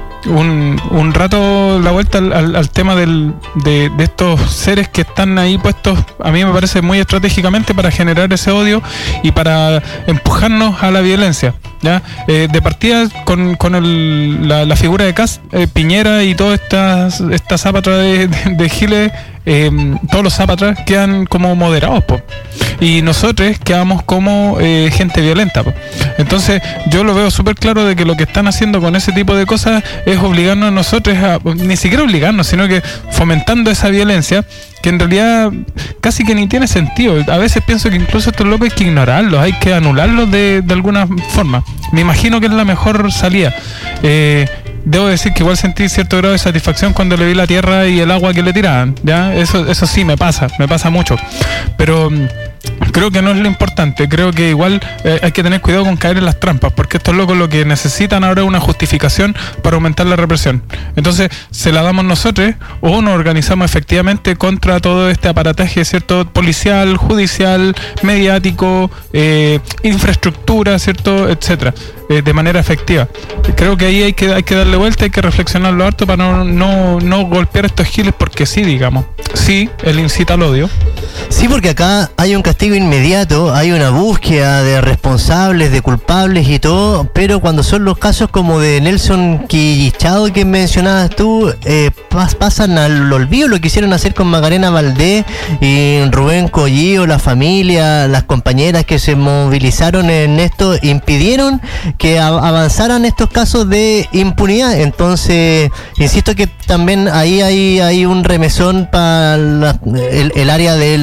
S4: un, un rato la vuelta al, al, al tema del, de, de estos seres que están ahí puestos, a mí me parece muy estratégicamente para generar ese odio y para empujarnos a la violencia, ¿ya? Eh, de partida con, con el, la, la figura de Kast, eh, Piñera y todas estas esta zápatra de, de, de Giles, eh, todos los zápatras quedan como moderados, po. Y nosotros quedamos como eh, gente violenta, po. Entonces yo lo veo súper claro de que lo que están haciendo con ese tipo de cosas es obligarnos a nosotros a, ni siquiera obligarnos, sino que fomentando esa violencia que en realidad casi que ni tiene sentido. A veces pienso que incluso estos locos hay que ignorarlos, hay que anularlos de, de alguna forma. Me imagino que es la mejor salida. Eh, Debo decir que igual sentí cierto grado de satisfacción cuando le vi la tierra y el agua que le tiraban, ¿ya? Eso, eso sí me pasa, me pasa mucho. Pero creo que no es lo importante. Creo que igual eh, hay que tener cuidado con caer en las trampas, porque estos locos lo que necesitan ahora es una justificación para aumentar la represión. Entonces, se la damos nosotros o nos organizamos efectivamente contra todo este aparataje, ¿cierto? Policial, judicial, mediático, eh, infraestructura, ¿cierto? Etcétera, eh, de manera efectiva. Creo que ahí hay que, hay que darle vuelta, hay que reflexionarlo harto para no, no, no golpear estos giles, porque sí, digamos, sí, él incita al odio.
S1: Sí, porque acá hay un castigo inmediato, hay una búsqueda de responsables, de culpables y todo, pero cuando son los casos como de Nelson Quinchillao que mencionabas tú, eh, pas, pasan al olvido. Lo que quisieron hacer con Macarena Valdés y Rubén Collillo, la familia, las compañeras que se movilizaron en esto, impidieron que a, avanzaran estos casos de impunidad. Entonces, insisto que también ahí hay, hay un remesón para el, el área de la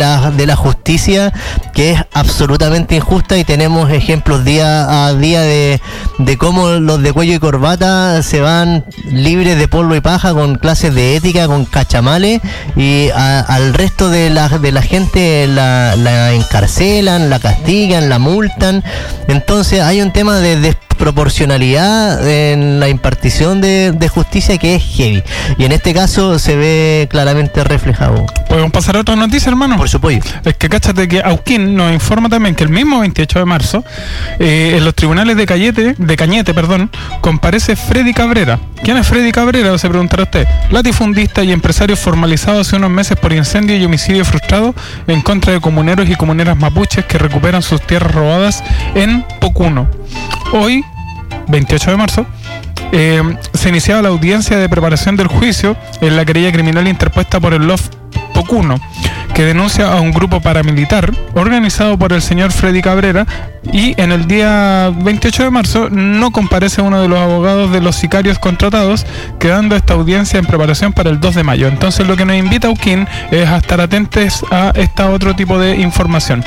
S1: la, de la justicia que es absolutamente injusta, y tenemos ejemplos día a día de, de cómo los de cuello y corbata se van libres de polvo y paja con clases de ética, con cachamales, y a, al resto de la, de la gente la, la encarcelan, la castigan, la multan. Entonces hay un tema de desproporcionalidad en la impartición de, de justicia que es heavy, y en este caso se ve claramente reflejado.
S4: ¿Podemos pasar a otra noticia, hermano?
S1: Por supuesto.
S4: Es que cáchate que Auquín nos informa también que el mismo veintiocho de marzo eh, en los tribunales de Cañete, de Cañete, perdón, comparece Freddy Cabrera. ¿Quién es Freddy Cabrera? Se preguntará usted. Latifundista y empresario formalizado hace unos meses por incendio y homicidio frustrado en contra de comuneros y comuneras mapuches que recuperan sus tierras robadas en Pocuno. Hoy, veintiocho de marzo, eh, se iniciaba la audiencia de preparación del juicio en la querella criminal interpuesta por el L O F Pocuno, que denuncia a un grupo paramilitar organizado por el señor Freddy Cabrera, y en el día veintiocho de marzo no comparece uno de los abogados de los sicarios contratados, quedando esta audiencia en preparación para el dos de mayo. Entonces lo que nos invita Auquín es a estar atentos a esta otro tipo de información.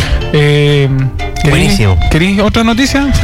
S4: Eh,
S1: Buenísimo.
S4: ¿Querís otra noticia?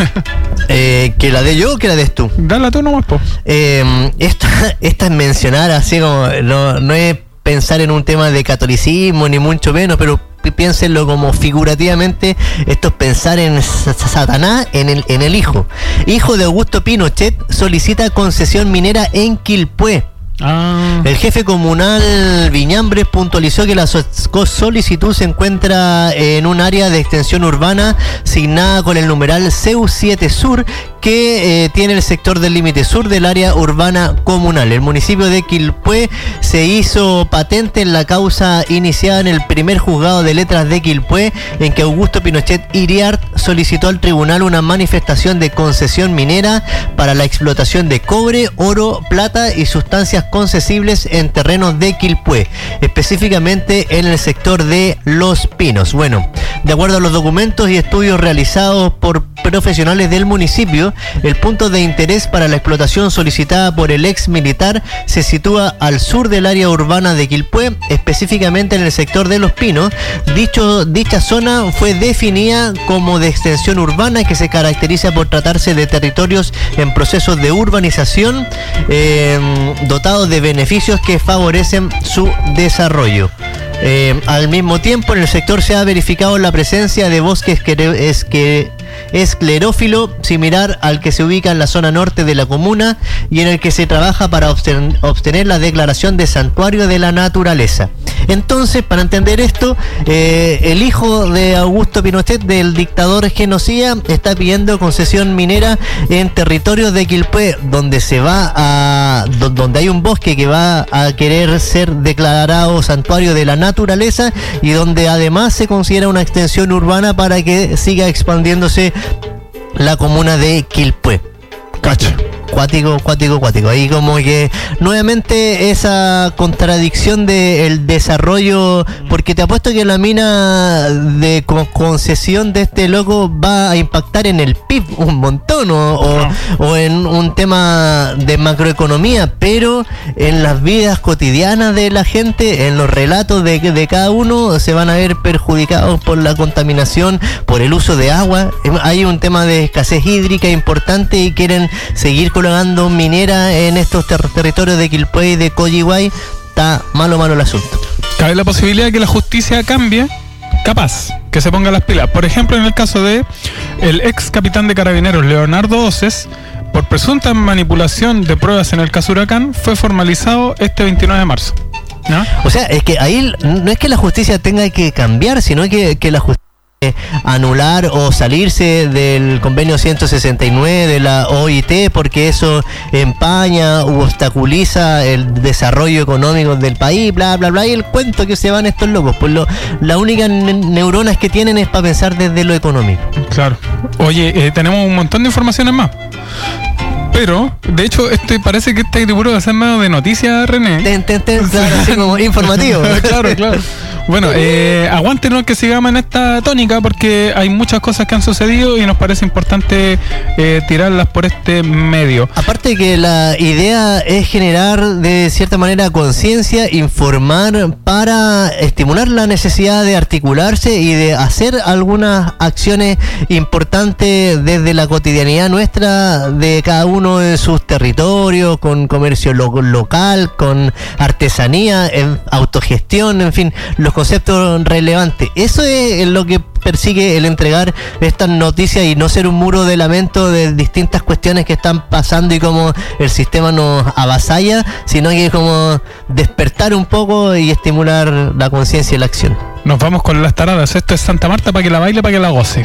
S1: eh, ¿Que la dé yo o que la des tú?
S4: Dala tú nomás, po.
S1: Eh, esta, esta es mencionar así como, no, no es pensar en un tema de catolicismo ni mucho menos, pero piénsenlo como figurativamente. Esto es pensar en Satanás, en el, en el hijo. Hijo de Augusto Pinochet solicita concesión minera en Quilpué.
S4: Ah.
S1: El jefe comunal Viñambres puntualizó que la so- solicitud se encuentra en un área de extensión urbana asignada con el numeral C U siete Sur, que eh, tiene el sector del límite sur del área urbana comunal. El municipio de Quilpué se hizo patente en la causa iniciada en el primer juzgado de letras de Quilpué, en que Augusto Pinochet Iriart solicitó al tribunal una manifestación de concesión minera para la explotación de cobre, oro, plata y sustancias concesibles en terrenos de Quilpué, específicamente en el sector de Los Pinos. Bueno, de acuerdo a los documentos y estudios realizados por profesionales del municipio, el punto de interés para la explotación solicitada por el ex militar se sitúa al sur del área urbana de Quilpué, específicamente en el sector de Los Pinos. Dicho, dicha zona fue definida como de extensión urbana, que se caracteriza por tratarse de territorios en procesos de urbanización, eh, dotados de beneficios que favorecen su desarrollo. Eh, al mismo tiempo, en el sector se ha verificado la presencia de bosque esquere- esque- esclerófilo similar al que se ubica en la zona norte de la comuna, y en el que se trabaja para obten- obtener la declaración de santuario de la naturaleza. Entonces, para entender esto, eh, el hijo de Augusto Pinochet, del dictador genocida, está pidiendo concesión minera en territorios de Quilpué, donde se va a do- donde hay un bosque que va a querer ser declarado santuario de la naturaleza, y donde además se considera una extensión urbana para que siga expandiéndose la comuna de Quilpué.
S4: Cacha.
S1: Cuático, cuático, cuático. Ahí como que nuevamente esa contradicción del desarrollo, porque te apuesto que la mina de con- concesión de este loco va a impactar en el P I B un montón, o, o, o en un tema de macroeconomía, pero en las vidas cotidianas de la gente, en los relatos de, de cada uno, se van a ver perjudicados por la contaminación, por el uso de agua. Hay un tema de escasez hídrica importante y quieren seguir colocando minera en estos ter- territorios de Quilpué y de Coyihuay. Está malo, malo el asunto.
S4: Cabe la posibilidad de que la justicia cambie, capaz, que se ponga las pilas. Por ejemplo, en el caso de el ex capitán de carabineros Leonardo Oces, por presunta manipulación de pruebas en el caso Huracán, fue formalizado este veintinueve de marzo. ¿No?
S1: O sea, es que ahí no es que la justicia tenga que cambiar, sino que, que la justicia anular o salirse del convenio ciento sesenta y nueve de la O I T, porque eso empaña u obstaculiza el desarrollo económico del país, bla bla bla, y el cuento que se van estos locos, pues lo, la única ne- neuronas que tienen es para pensar desde lo económico.
S4: Claro. Oye, eh, tenemos un montón de informaciones más. Pero, de hecho, este parece que este libro va a ser medio de noticias, René.
S1: Ten, ten, ten, claro, así como informativo.
S4: Claro, claro. Bueno, eh, aguántenos que sigamos en esta tónica porque hay muchas cosas que han sucedido y nos parece importante eh, tirarlas por este medio.
S1: Aparte que la idea es generar de cierta manera conciencia, informar para estimular la necesidad de articularse y de hacer algunas acciones importantes desde la cotidianidad nuestra de cada uno de sus territorios, con comercio lo- local, con artesanía, en autogestión, en fin, los conceptos relevantes. Eso es lo que persigue el entregar estas noticias y no ser un muro de lamento de distintas cuestiones que están pasando y cómo el sistema nos avasalla, sino que como despertar un poco y estimular la conciencia y la acción.
S4: Nos vamos con las taradas. Esto es Santa Marta para que la baile, para que la goce.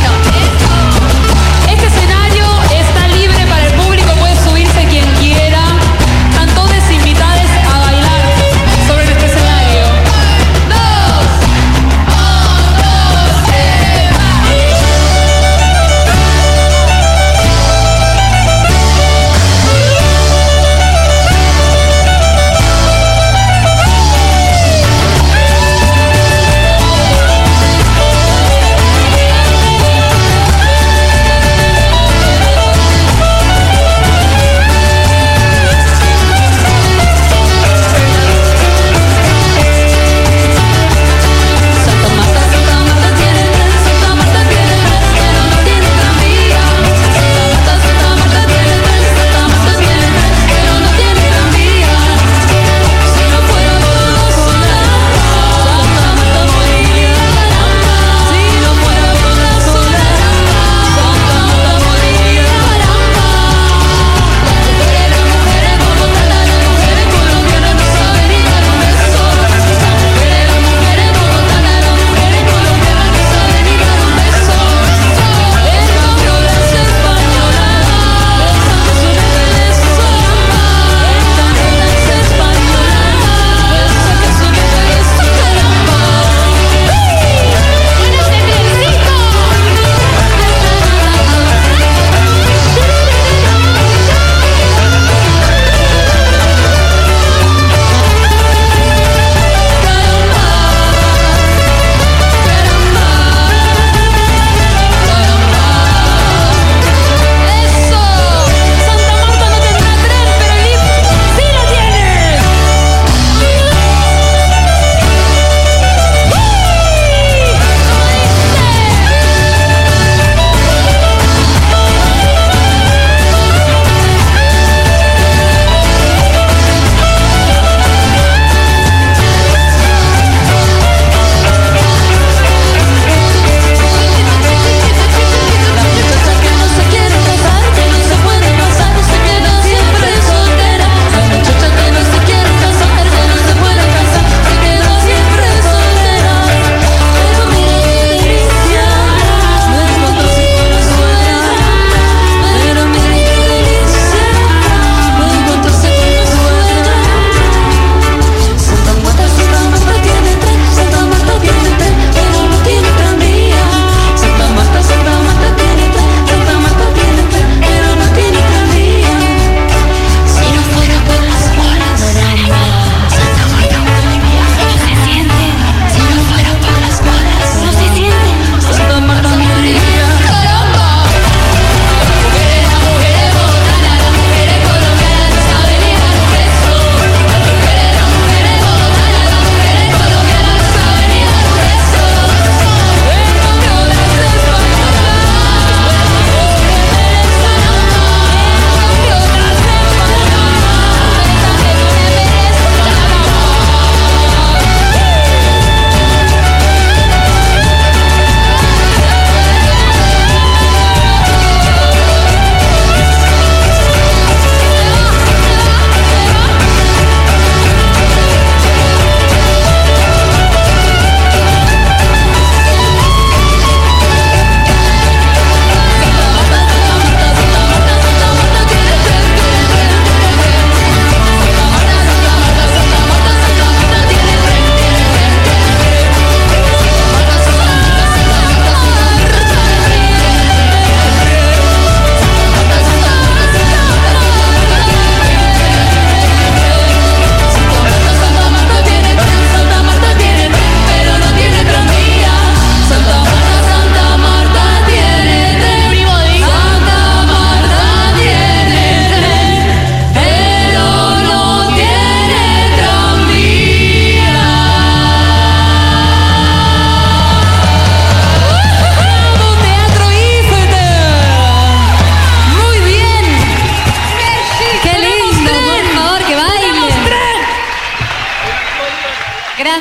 S13: Este escenario está libre para el público, puede subirse quien quiera.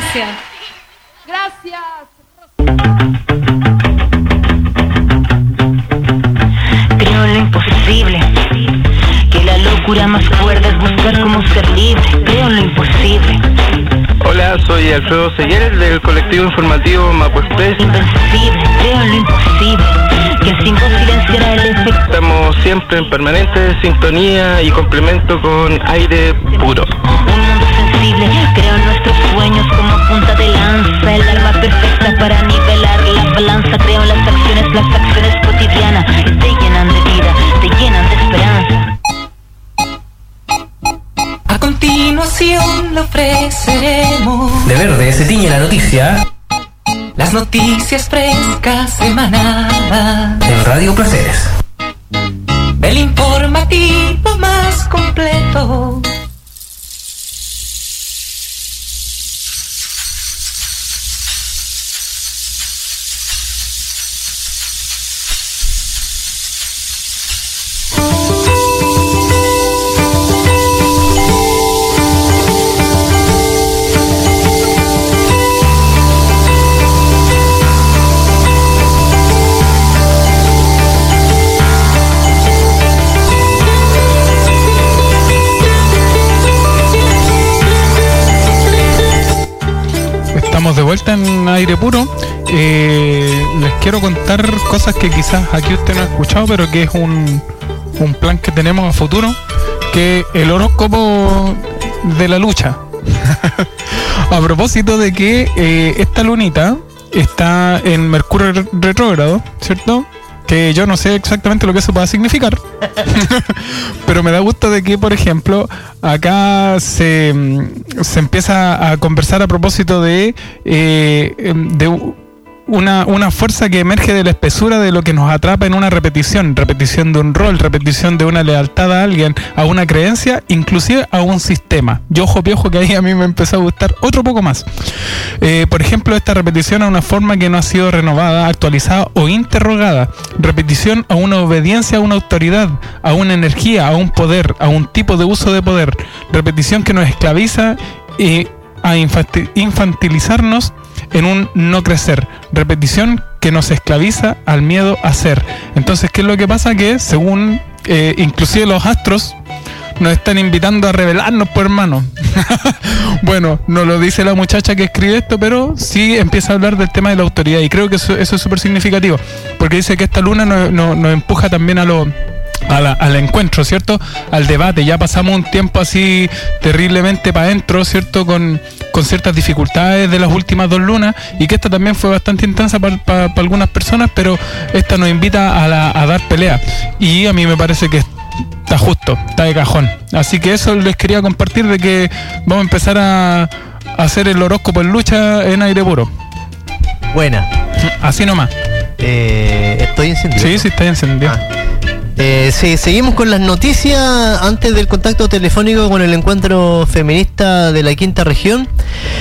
S13: Gracias. Gracias.
S9: Creo en lo imposible, que la locura más fuerte es buscar cómo ser libre. Creo en lo imposible.
S14: Hola, soy Alfredo Seguer del colectivo informativo Mapu Express.
S9: Invencible, creo en lo imposible, que sin silenciará el efecto.
S14: Estamos siempre en permanente sintonía y complemento con aire puro.
S9: Un mundo sensible, creo en nuestros sueños como punta de lanza, el arma perfecta para nivelar la balanza. Creo en las acciones, las acciones cotidianas que te llenan de vida, te llenan de esperanza.
S12: A continuación le ofreceremos
S10: De verde se tiñe la noticia
S12: las noticias frescas semanadas
S10: en Radio Placeres.
S12: El informativo más completo.
S4: De vuelta en aire puro. Eh, les quiero contar cosas que quizás aquí usted no ha escuchado, pero que es un, un plan que tenemos a futuro, que el horóscopo de la lucha. A propósito de que eh, esta lunita está en Mercurio retrógrado, ¿cierto? Que yo no sé exactamente lo que eso pueda significar. Pero me da gusto de que, por ejemplo, acá se, se empieza a conversar a propósito de, eh, de una, una fuerza que emerge de la espesura de lo que nos atrapa en una repetición, repetición de un rol, repetición de una lealtad a alguien, a una creencia, inclusive a un sistema. Yo ojo piojo que ahí a mí me empezó a gustar otro poco más. Eh, por ejemplo, esta repetición a una forma que no ha sido renovada, actualizada o interrogada. Repetición a una obediencia a una autoridad, a una energía, a un poder, a un tipo de uso de poder. Repetición que nos esclaviza y a infantil- infantilizarnos en un no crecer. Repetición que nos esclaviza al miedo a ser. Entonces, ¿qué es lo que pasa? Que según eh, inclusive los astros nos están invitando a revelarnos, pues, hermano. Bueno, no lo dice la muchacha que escribe esto, pero sí empieza a hablar del tema de la autoridad, y creo que eso, eso es súper significativo, porque dice que esta luna nos, nos, nos empuja también a lo A la, al encuentro, ¿cierto? Al debate. Ya pasamos un tiempo así terriblemente para adentro, ¿cierto? Con, con ciertas dificultades de las últimas dos lunas, y que esta también fue bastante intensa para pa, pa algunas personas, pero esta nos invita a, la, a dar pelea, y a mí me parece que está justo, está de cajón. Así que eso les quería compartir, de que vamos a empezar a, a hacer el horóscopo en lucha en aire puro.
S1: Buena.
S4: Así nomás.
S1: Eh, ¿Estoy encendido?
S4: Sí, sí, está encendido. Ah.
S1: Eh, sí, seguimos con las noticias antes del contacto telefónico con el encuentro feminista de la quinta región.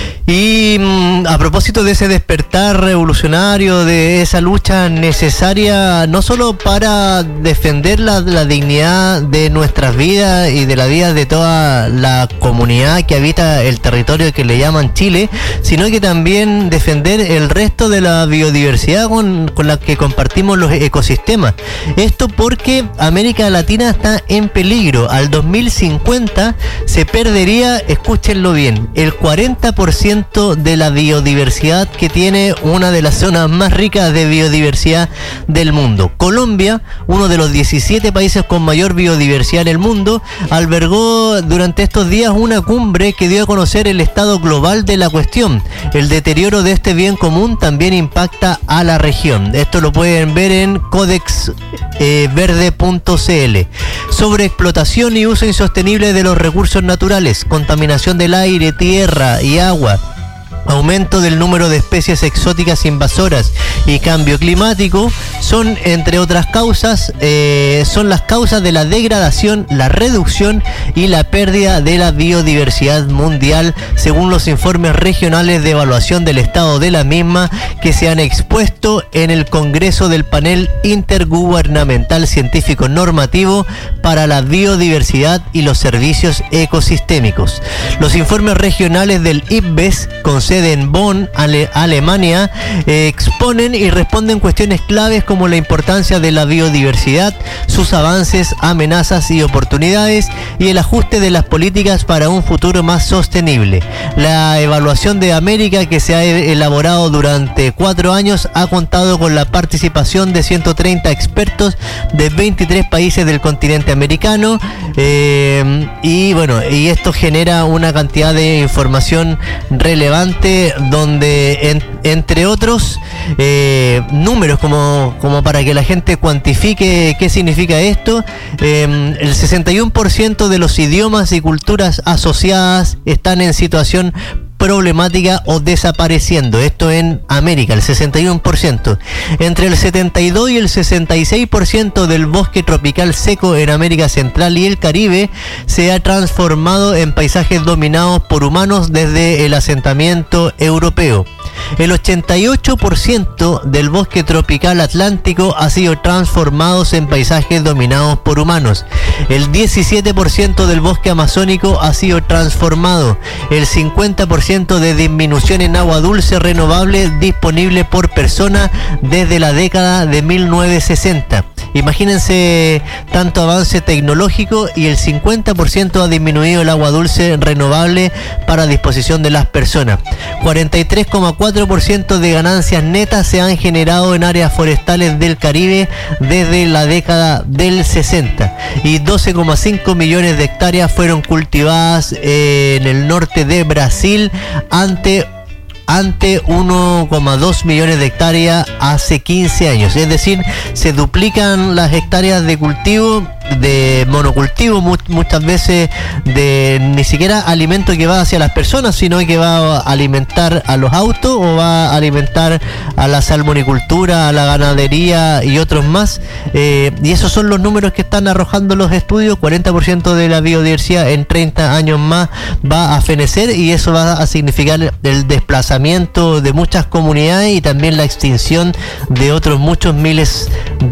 S1: Y mmm, a propósito de ese despertar revolucionario, de esa lucha necesaria no solo para defender la, la dignidad de nuestras vidas y de la vida de toda la comunidad que habita el territorio que le llaman Chile, sino que también defender el resto de la biodiversidad con, con la que compartimos los ecosistemas. Esto porque América Latina está en peligro. Al dos mil cincuenta se perdería, escúchenlo bien, el cuarenta por ciento de la biodiversidad que tiene una de las zonas más ricas de biodiversidad del mundo. Colombia, uno de los diecisiete países con mayor biodiversidad en el mundo, albergó durante estos días una cumbre que dio a conocer el estado global de la cuestión. El deterioro de este bien común también impacta a la región. Esto lo pueden ver en codex verde punto c l. Sobreexplotación y uso insostenible de los recursos naturales, contaminación del aire, tierra y agua, aumento del número de especies exóticas invasoras y cambio climático son, entre otras causas, eh, son las causas de la degradación, la reducción y la pérdida de la biodiversidad mundial, según los informes regionales de evaluación del estado de la misma que se han expuesto en el Congreso del Panel Intergubernamental Científico Normativo para la Biodiversidad y los Servicios Ecosistémicos. Los informes regionales del I P B E S concedan sede en Bonn, Ale- Alemania, eh, exponen y responden cuestiones claves como la importancia de la biodiversidad, sus avances, amenazas y oportunidades, y el ajuste de las políticas para un futuro más sostenible. La evaluación de América, que se ha elaborado durante cuatro años, ha contado con la participación de ciento treinta expertos de veintitrés países del continente americano, eh, y bueno, y esto genera una cantidad de información relevante donde en, entre otros eh, números como, como para que la gente cuantifique qué significa esto. eh, el sesenta y uno por ciento de los idiomas y culturas asociadas están en situación problemática o desapareciendo. Esto en América, el sesenta y uno por ciento. Entre el setenta y dos y el sesenta y seis por ciento del bosque tropical seco en América Central y el Caribe se ha transformado en paisajes dominados por humanos desde el asentamiento europeo. El ochenta y ocho por ciento del bosque tropical atlántico ha sido transformado en paisajes dominados por humanos. El diecisiete por ciento del bosque amazónico ha sido transformado. El cincuenta por ciento de disminución en agua dulce renovable disponible por persona desde la década de mil novecientos sesenta. Imagínense tanto avance tecnológico, y el cincuenta por ciento ha disminuido el agua dulce renovable para disposición de las personas. cuarenta y tres coma cuatro por ciento de ganancias netas se han generado en áreas forestales del Caribe desde la década del sesenta, y doce coma cinco millones de hectáreas fueron cultivadas en el norte de Brasil ante ante uno coma dos millones de hectáreas hace quince años. Es decir, se duplican las hectáreas de cultivo, de monocultivo, mu- muchas veces de ni siquiera alimento que va hacia las personas, sino que va a alimentar a los autos o va a alimentar a la salmonicultura, a la ganadería y otros más. Eh, y esos son los números que están arrojando los estudios. cuarenta por ciento de la biodiversidad en treinta años más va a fenecer, y eso va a significar el desplazamiento de muchas comunidades y también la extinción de otros muchos miles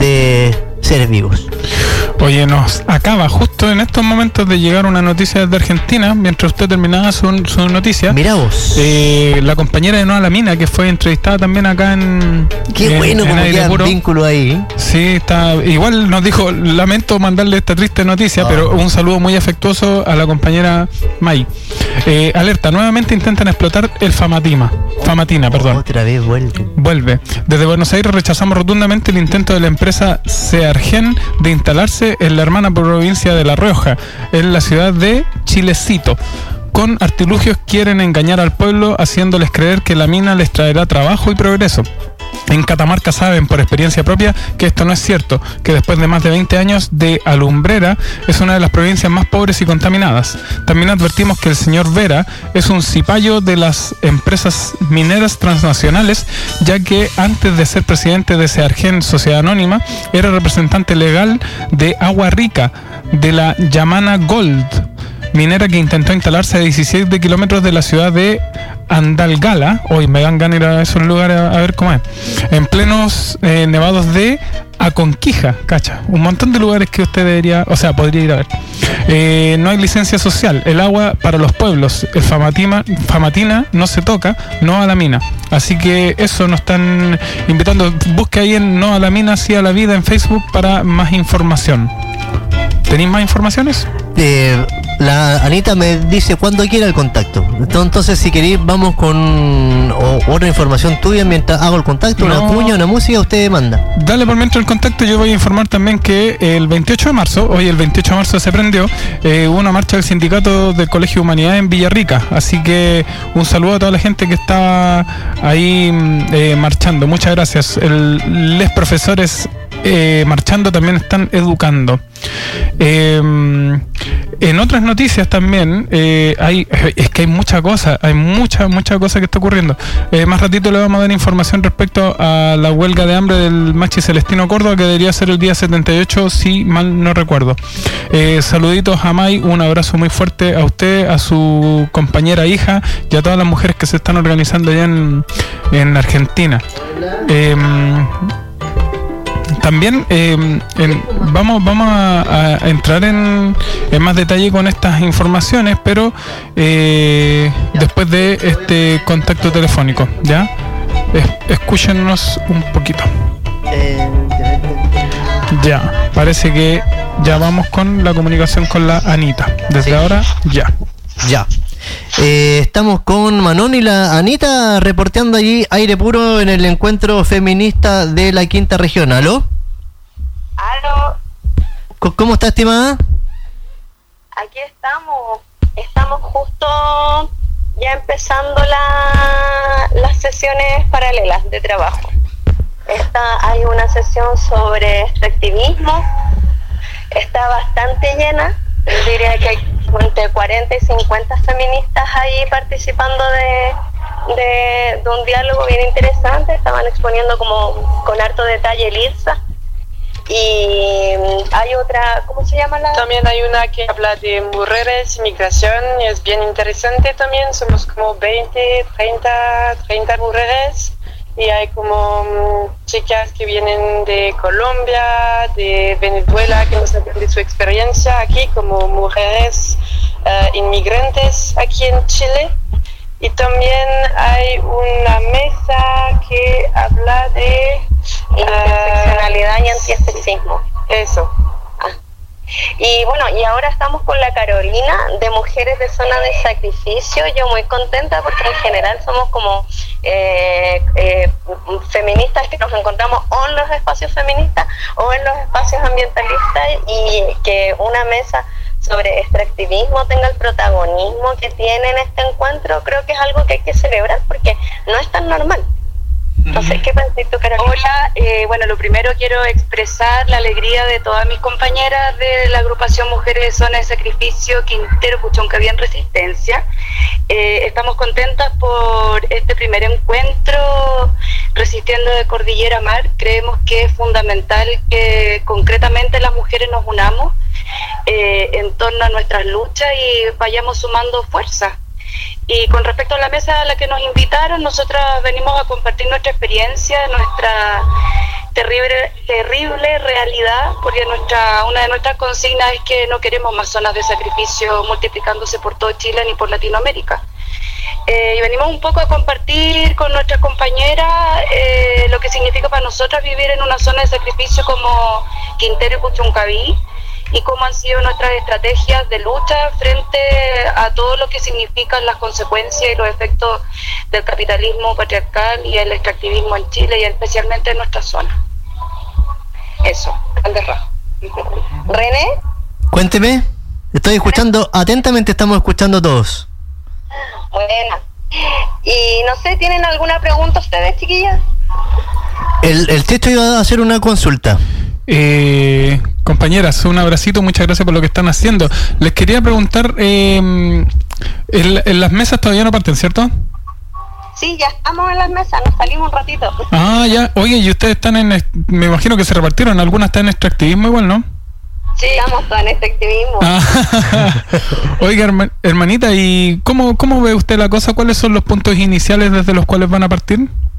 S1: de seres vivos.
S4: Oye, nos acaba justo en estos momentos de llegar una noticia desde Argentina, mientras usted terminaba su, su noticia.
S1: Mirá vos.
S4: Eh, la compañera de Noa la Mina, que fue entrevistada también acá en...
S1: Qué
S4: en,
S1: bueno,
S4: en
S1: como
S4: Aire
S1: queda
S4: Puro.
S1: vínculo ahí.
S4: Sí, está. Igual nos dijo, lamento mandarle esta triste noticia,
S1: Oh.
S4: pero un saludo muy afectuoso a la compañera May. Eh, alerta, nuevamente intentan explotar el Famatima. Famatina, perdón.
S1: Otra vez vuelve.
S4: Vuelve. Desde Buenos Aires rechazamos rotundamente el intento de la empresa Seargen de instalarse en la hermana provincia de La Rioja, en la ciudad de Chilecito. Con artilugios quieren engañar al pueblo, haciéndoles creer que la mina les traerá trabajo y progreso. En Catamarca saben por experiencia propia que esto no es cierto, que después de más de veinte años de alumbrera es una de las provincias más pobres y contaminadas. También advertimos que el señor Vera es un cipayo de las empresas mineras transnacionales, ya que antes de ser presidente de Seargen Sociedad Anónima era representante legal de Agua Rica, de la Yamana Gold, minera que intentó instalarse a dieciséis de kilómetros de la ciudad de Andalgala. Hoy me dan ganas de ir a esos lugares a, a ver cómo es. En plenos eh, nevados de Aconquija, cacha. Un montón de lugares que usted debería, o sea, podría ir a ver. Eh, no hay licencia social. El agua para los pueblos. El Famatima, Famatina no se toca, no a la mina. Así que eso nos están invitando. Busque ahí en No a la Mina, Sí a la Vida en Facebook para más información. ¿Tenéis más informaciones?
S1: Eh, la Anita me dice cuándo quiera el contacto. Entonces, si queréis, vamos con o, otra información tuya mientras hago el contacto,
S4: No.
S1: una cuña, una música, usted manda.
S4: Dale por mientras el contacto. Yo voy a informar también que el veintiocho de marzo, hoy el veintiocho de marzo se prendió eh, una marcha del sindicato del Colegio de Humanidad en Villarrica. Así que un saludo a toda la gente que estaba ahí eh, marchando. Muchas gracias. El, les profesores eh, marchando también están educando. Eh, en otras noticias también eh, hay es que hay mucha cosa, hay mucha mucha cosa que está ocurriendo. Eh, más ratito le vamos a dar información respecto a la huelga de hambre del Machi Celestino Córdoba, que debería ser el día setenta y ocho, si mal no recuerdo. Eh, saluditos a May, un abrazo muy fuerte a usted, a su compañera hija y a todas las mujeres que se están organizando allá en, en Argentina. Eh, también eh, en, vamos vamos a, a entrar en, en más detalle con estas informaciones, pero eh, después de este contacto telefónico, ¿ya? Es, escúchenos un poquito. Ya, parece que ya vamos con la comunicación con la Anita. Desde sí. ahora, ya.
S1: Ya. Eh, estamos con Manon y la Anita reporteando allí aire puro en el encuentro feminista de la quinta región. ¿Aló?
S15: ¿Aló?
S1: ¿Cómo está, estimada?
S15: Aquí estamos. Estamos justo ya empezando la, las sesiones paralelas de trabajo. Esta, hay una sesión sobre extractivismo. Está bastante llena. Yo diría que hay entre cuarenta y cincuenta feministas ahí participando de, de, de un diálogo bien interesante. Estaban exponiendo como con harto detalle el I R S A. Y hay otra, ¿cómo se llama la?
S16: También hay una que habla de mujeres, inmigración, y es bien interesante también. Somos como veinte, treinta mujeres. Y hay como um, chicas que vienen de Colombia, de Venezuela, que nos hablan de su experiencia aquí como mujeres uh, inmigrantes aquí en Chile. Y también hay una mesa que habla de
S15: interseccionalidad uh, y antiespecismo.
S16: Eso.
S15: Ah. Y bueno, y ahora estamos con la Carolina de Mujeres de Zona de Sacrificio. Yo muy contenta porque en general somos como eh, eh, feministas que nos encontramos o en los espacios feministas o en los espacios ambientalistas, y que una mesa sobre extractivismo tenga el protagonismo que tiene en este encuentro, creo que es algo que hay que celebrar porque no es tan normal. No sé, ¿qué pensás tú, Carolina?
S17: Hola, eh, bueno, lo primero quiero expresar la alegría de todas mis compañeras de la agrupación Mujeres de Zona de Sacrificio Quintero Puchoncaví en Resistencia. Eh, estamos contentas por este primer encuentro Resistiendo de Cordillera a Mar. Creemos que es fundamental que concretamente las mujeres nos unamos eh, en torno a nuestras luchas y vayamos sumando fuerzas. Y con respecto a la mesa a la que nos invitaron, nosotras venimos a compartir nuestra experiencia, nuestra terrible terrible realidad, porque nuestra una de nuestras consignas es que no queremos más zonas de sacrificio multiplicándose por todo Chile ni por Latinoamérica. Eh, y venimos un poco a compartir con nuestras compañeras eh, lo que significa para nosotras vivir en una zona de sacrificio como Quintero y Puchoncaví, y cómo han sido nuestras estrategias de lucha frente a todo lo que significan las consecuencias y los efectos del capitalismo patriarcal y el extractivismo en Chile y especialmente en nuestra zona. Eso, grandes rasgos.
S15: ¿René?
S1: Cuénteme, estoy escuchando atentamente, estamos escuchando todos.
S15: Buena. Y no sé, ¿tienen alguna pregunta ustedes, chiquillas?
S1: El, el texto iba a hacer una consulta.
S4: Eh, compañeras, un abracito, muchas gracias por lo que están haciendo. Les quería preguntar, eh, en, en las mesas todavía no parten, ¿cierto?
S15: Sí, ya estamos en las mesas, nos salimos un ratito.
S4: Ah, ya, oye, y ustedes están en, me imagino que se repartieron, algunas están en extractivismo igual, ¿no?
S15: Sí, estamos todas en extractivismo.
S4: Ah, oiga, hermanita, ¿y cómo, cómo ve usted la cosa? ¿Cuáles son los puntos iniciales desde los cuales van a partir?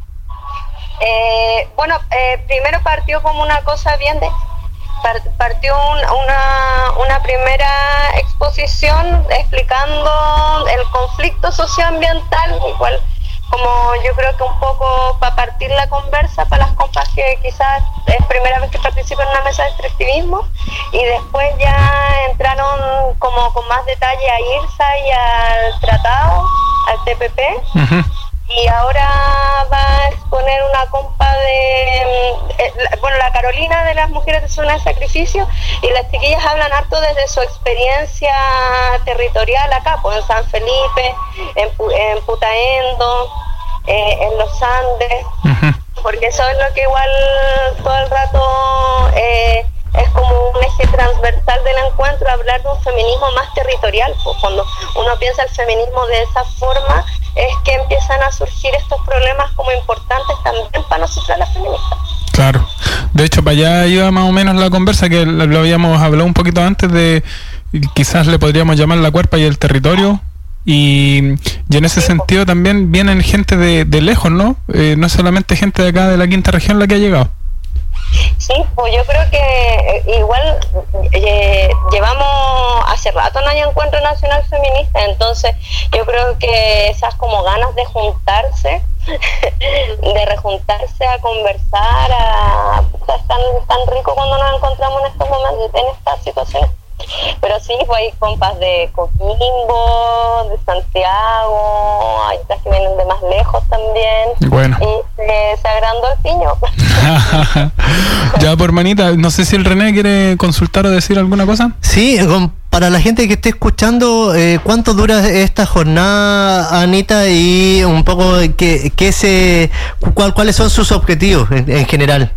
S15: Eh, bueno, eh, primero partió como una cosa bien de... Partió un, una, una primera exposición explicando el conflicto socioambiental, igual como yo creo que un poco para partir la conversa para las compas que quizás es primera vez que participan en una mesa de extractivismo, y después ya entraron como con más detalle a I R S A y al tratado, al T P P. Uh-huh. Y ahora va a exponer una compa de, eh, la, bueno, la Carolina de las Mujeres de Zona de Sacrificio, y las chiquillas hablan harto desde su experiencia territorial acá, pues en San Felipe, en, en Putaendo, eh, en los Andes, uh-huh. Porque eso es lo que igual todo el rato eh, es como un eje transversal del encuentro, hablar de un feminismo más territorial, pues cuando uno piensa el feminismo de esa forma, es que empiezan a surgir estos problemas como importantes también para nosotros las feministas.
S4: Claro, de hecho para allá iba más o menos la conversa, que lo habíamos hablado un poquito antes de, quizás le podríamos llamar la cuerpa y el territorio, y, y en ese sí, sentido pues. También vienen gente de, de lejos, ¿no? Eh, no solamente gente de acá de la quinta región la que ha llegado.
S15: Sí, pues yo creo que eh, igual eh, llevamos hace rato no hay encuentro nacional feminista, entonces yo creo que esas como ganas de juntarse, de rejuntarse a conversar, a, es tan, tan rico cuando nos encontramos en estos momentos, en estas situaciones. Pero sí, pues hay compas de Coquimbo, de Santiago, hay otras que vienen de más lejos también.
S4: Bueno.
S15: Y se, se agrandó el piño.
S4: Ya, por manita, no sé si el René quiere consultar o decir alguna cosa.
S1: Sí, con, para la gente que esté escuchando, eh, ¿cuánto dura esta jornada, Anita? Y un poco, ¿qué, qué se, cuál, ¿cuáles son sus objetivos en, en general?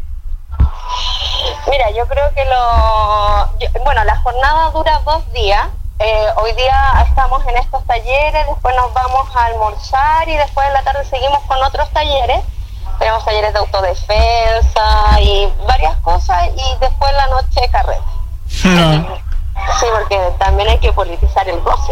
S15: Mira, yo creo que lo... Yo, bueno, la jornada dura dos días. Eh, hoy día estamos en estos talleres, después nos vamos a almorzar y después en la tarde seguimos con otros talleres. Tenemos talleres de autodefensa y varias cosas y después en la noche carrera.
S4: No.
S15: Sí, porque también hay que politizar el goce.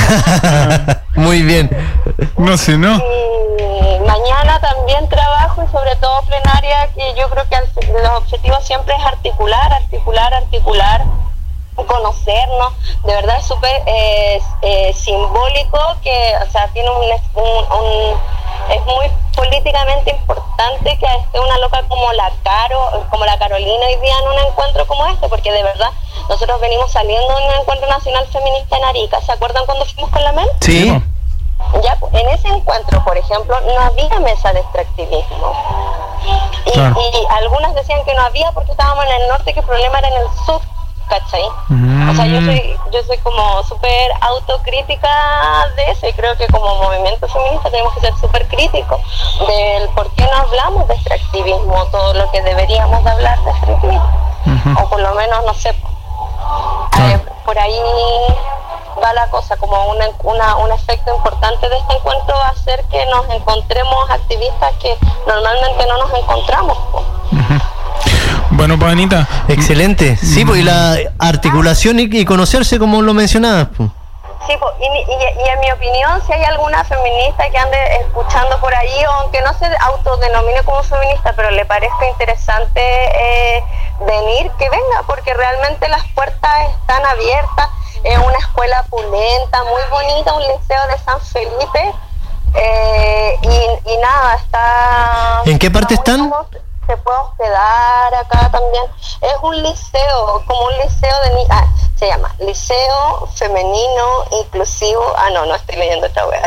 S1: Muy bien.
S4: No sé, ¿no?
S15: Y mañana también trabajo y sobre todo plenaria, que yo creo que los objetivos siempre es articular, articular, articular, conocernos. De verdad es súper eh, eh, simbólico que, o sea, tiene un, un, un es muy políticamente importante que esté una loca como la Caro, como la Carolina hoy día en un encuentro como este, porque de verdad nosotros venimos saliendo de un encuentro nacional feminista en Arica. ¿Se acuerdan cuando fuimos con la M E L?
S1: Sí.
S15: Ya, en ese encuentro, por ejemplo, no había mesa de extractivismo. Y,
S4: Claro.
S15: y algunas decían que no había porque estábamos en el norte, que el problema era en el sur, ¿cachai?
S4: Mm.
S15: O sea, yo soy, yo soy como súper autocrítica de eso y creo que como movimiento feminista tenemos que ser súper críticos del por qué no hablamos de extractivismo, todo lo que deberíamos de hablar de extractivismo.
S4: Uh-huh.
S15: O por lo menos, no sé,
S4: Claro.
S15: eh, por ahí va la cosa, como una, una, un efecto importante de este encuentro va a ser que nos encontremos activistas que normalmente no nos encontramos.
S4: Uh-huh. Bueno, pues Anita.
S1: Excelente. Sí, pues y la articulación y, y conocerse, como lo mencionabas. Pues.
S15: Sí, pues, y, y, y en mi opinión, si hay alguna feminista que ande escuchando por ahí, o aunque no se autodenomine como feminista, pero le parezca interesante eh, venir, que venga, porque realmente las puertas están abiertas. Es una escuela pulenta, muy bonita, un liceo de San Felipe, eh, y, y nada, está...
S1: ¿En qué parte
S15: está muy
S1: están?
S15: famoso. Se puede hospedar acá también. Es un liceo, como un liceo de ni ah, se llama Liceo Femenino Inclusivo. Ah, no, no estoy leyendo esta wea.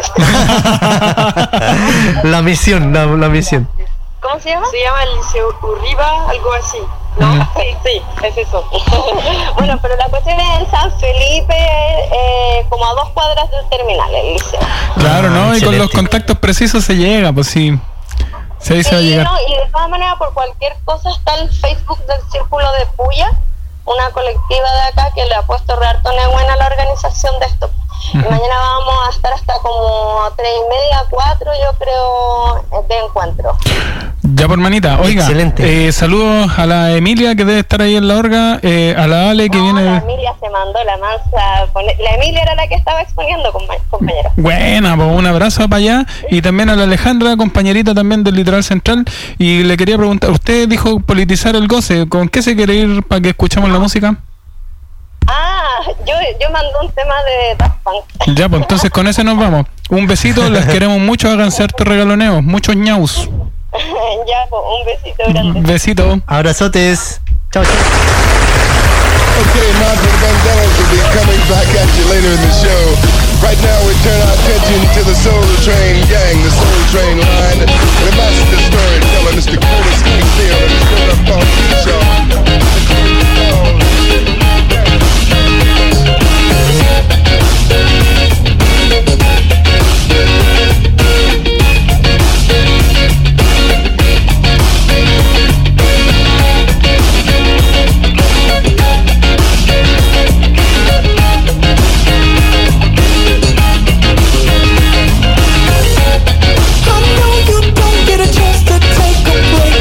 S1: La misión, la, la misión.
S15: ¿Cómo se llama?
S16: Se llama el Liceo Urriba, algo así, ¿no?
S1: Uh-huh.
S16: Sí, sí, es eso.
S15: Bueno, pero la cuestión es en San Felipe, eh, como a dos cuadras del terminal, el liceo.
S4: Claro, ¿no?
S1: Ah,
S4: Y con los
S1: excelente.
S4: contactos precisos se llega, pues sí. Sí, ahí se va a
S15: Sí,
S4: llegar.
S15: no, y de todas maneras, por cualquier cosa está el Facebook del Círculo de Puya, una colectiva de acá que le ha puesto re harto buena a la organización de esto. Y
S4: Ujú.
S15: mañana vamos a estar hasta como tres y media, cuatro, yo creo, de encuentro.
S4: Ya, por manita. Oiga,
S1: Excelente.
S4: eh, saludos a la Emilia, que debe estar ahí en la orga, eh, a la Ale, que
S15: No,
S4: viene...
S15: la Emilia se mandó la mansa. a poner- La Emilia era la que estaba exponiendo, compa- compañero.
S4: Buena, pues un abrazo para allá. Y también a la Alejandra, compañerita también del Litoral Central. Y le quería preguntar, usted dijo politizar el goce, ¿con qué se quiere ir para que escuchemos la música?
S15: Ah, yo, yo mandé un tema de Daft Punk.
S4: Ya, pues entonces con ese nos vamos. Un besito, las queremos mucho, háganse harto regaloneo, muchos ñaus.
S15: Ya, pues, un besito grande.
S4: Besito.
S1: Abrazotes. Chao, chao.
S18: Okay, Manfred Vandellas will be coming back at you later in the show. Right now we turn our attention to the Soul Train gang, the Soul Train line. The master storyteller, Mister Curtis Mayfield, and his brother Paul Shaw.
S12: I know you don't get a chance to take a break.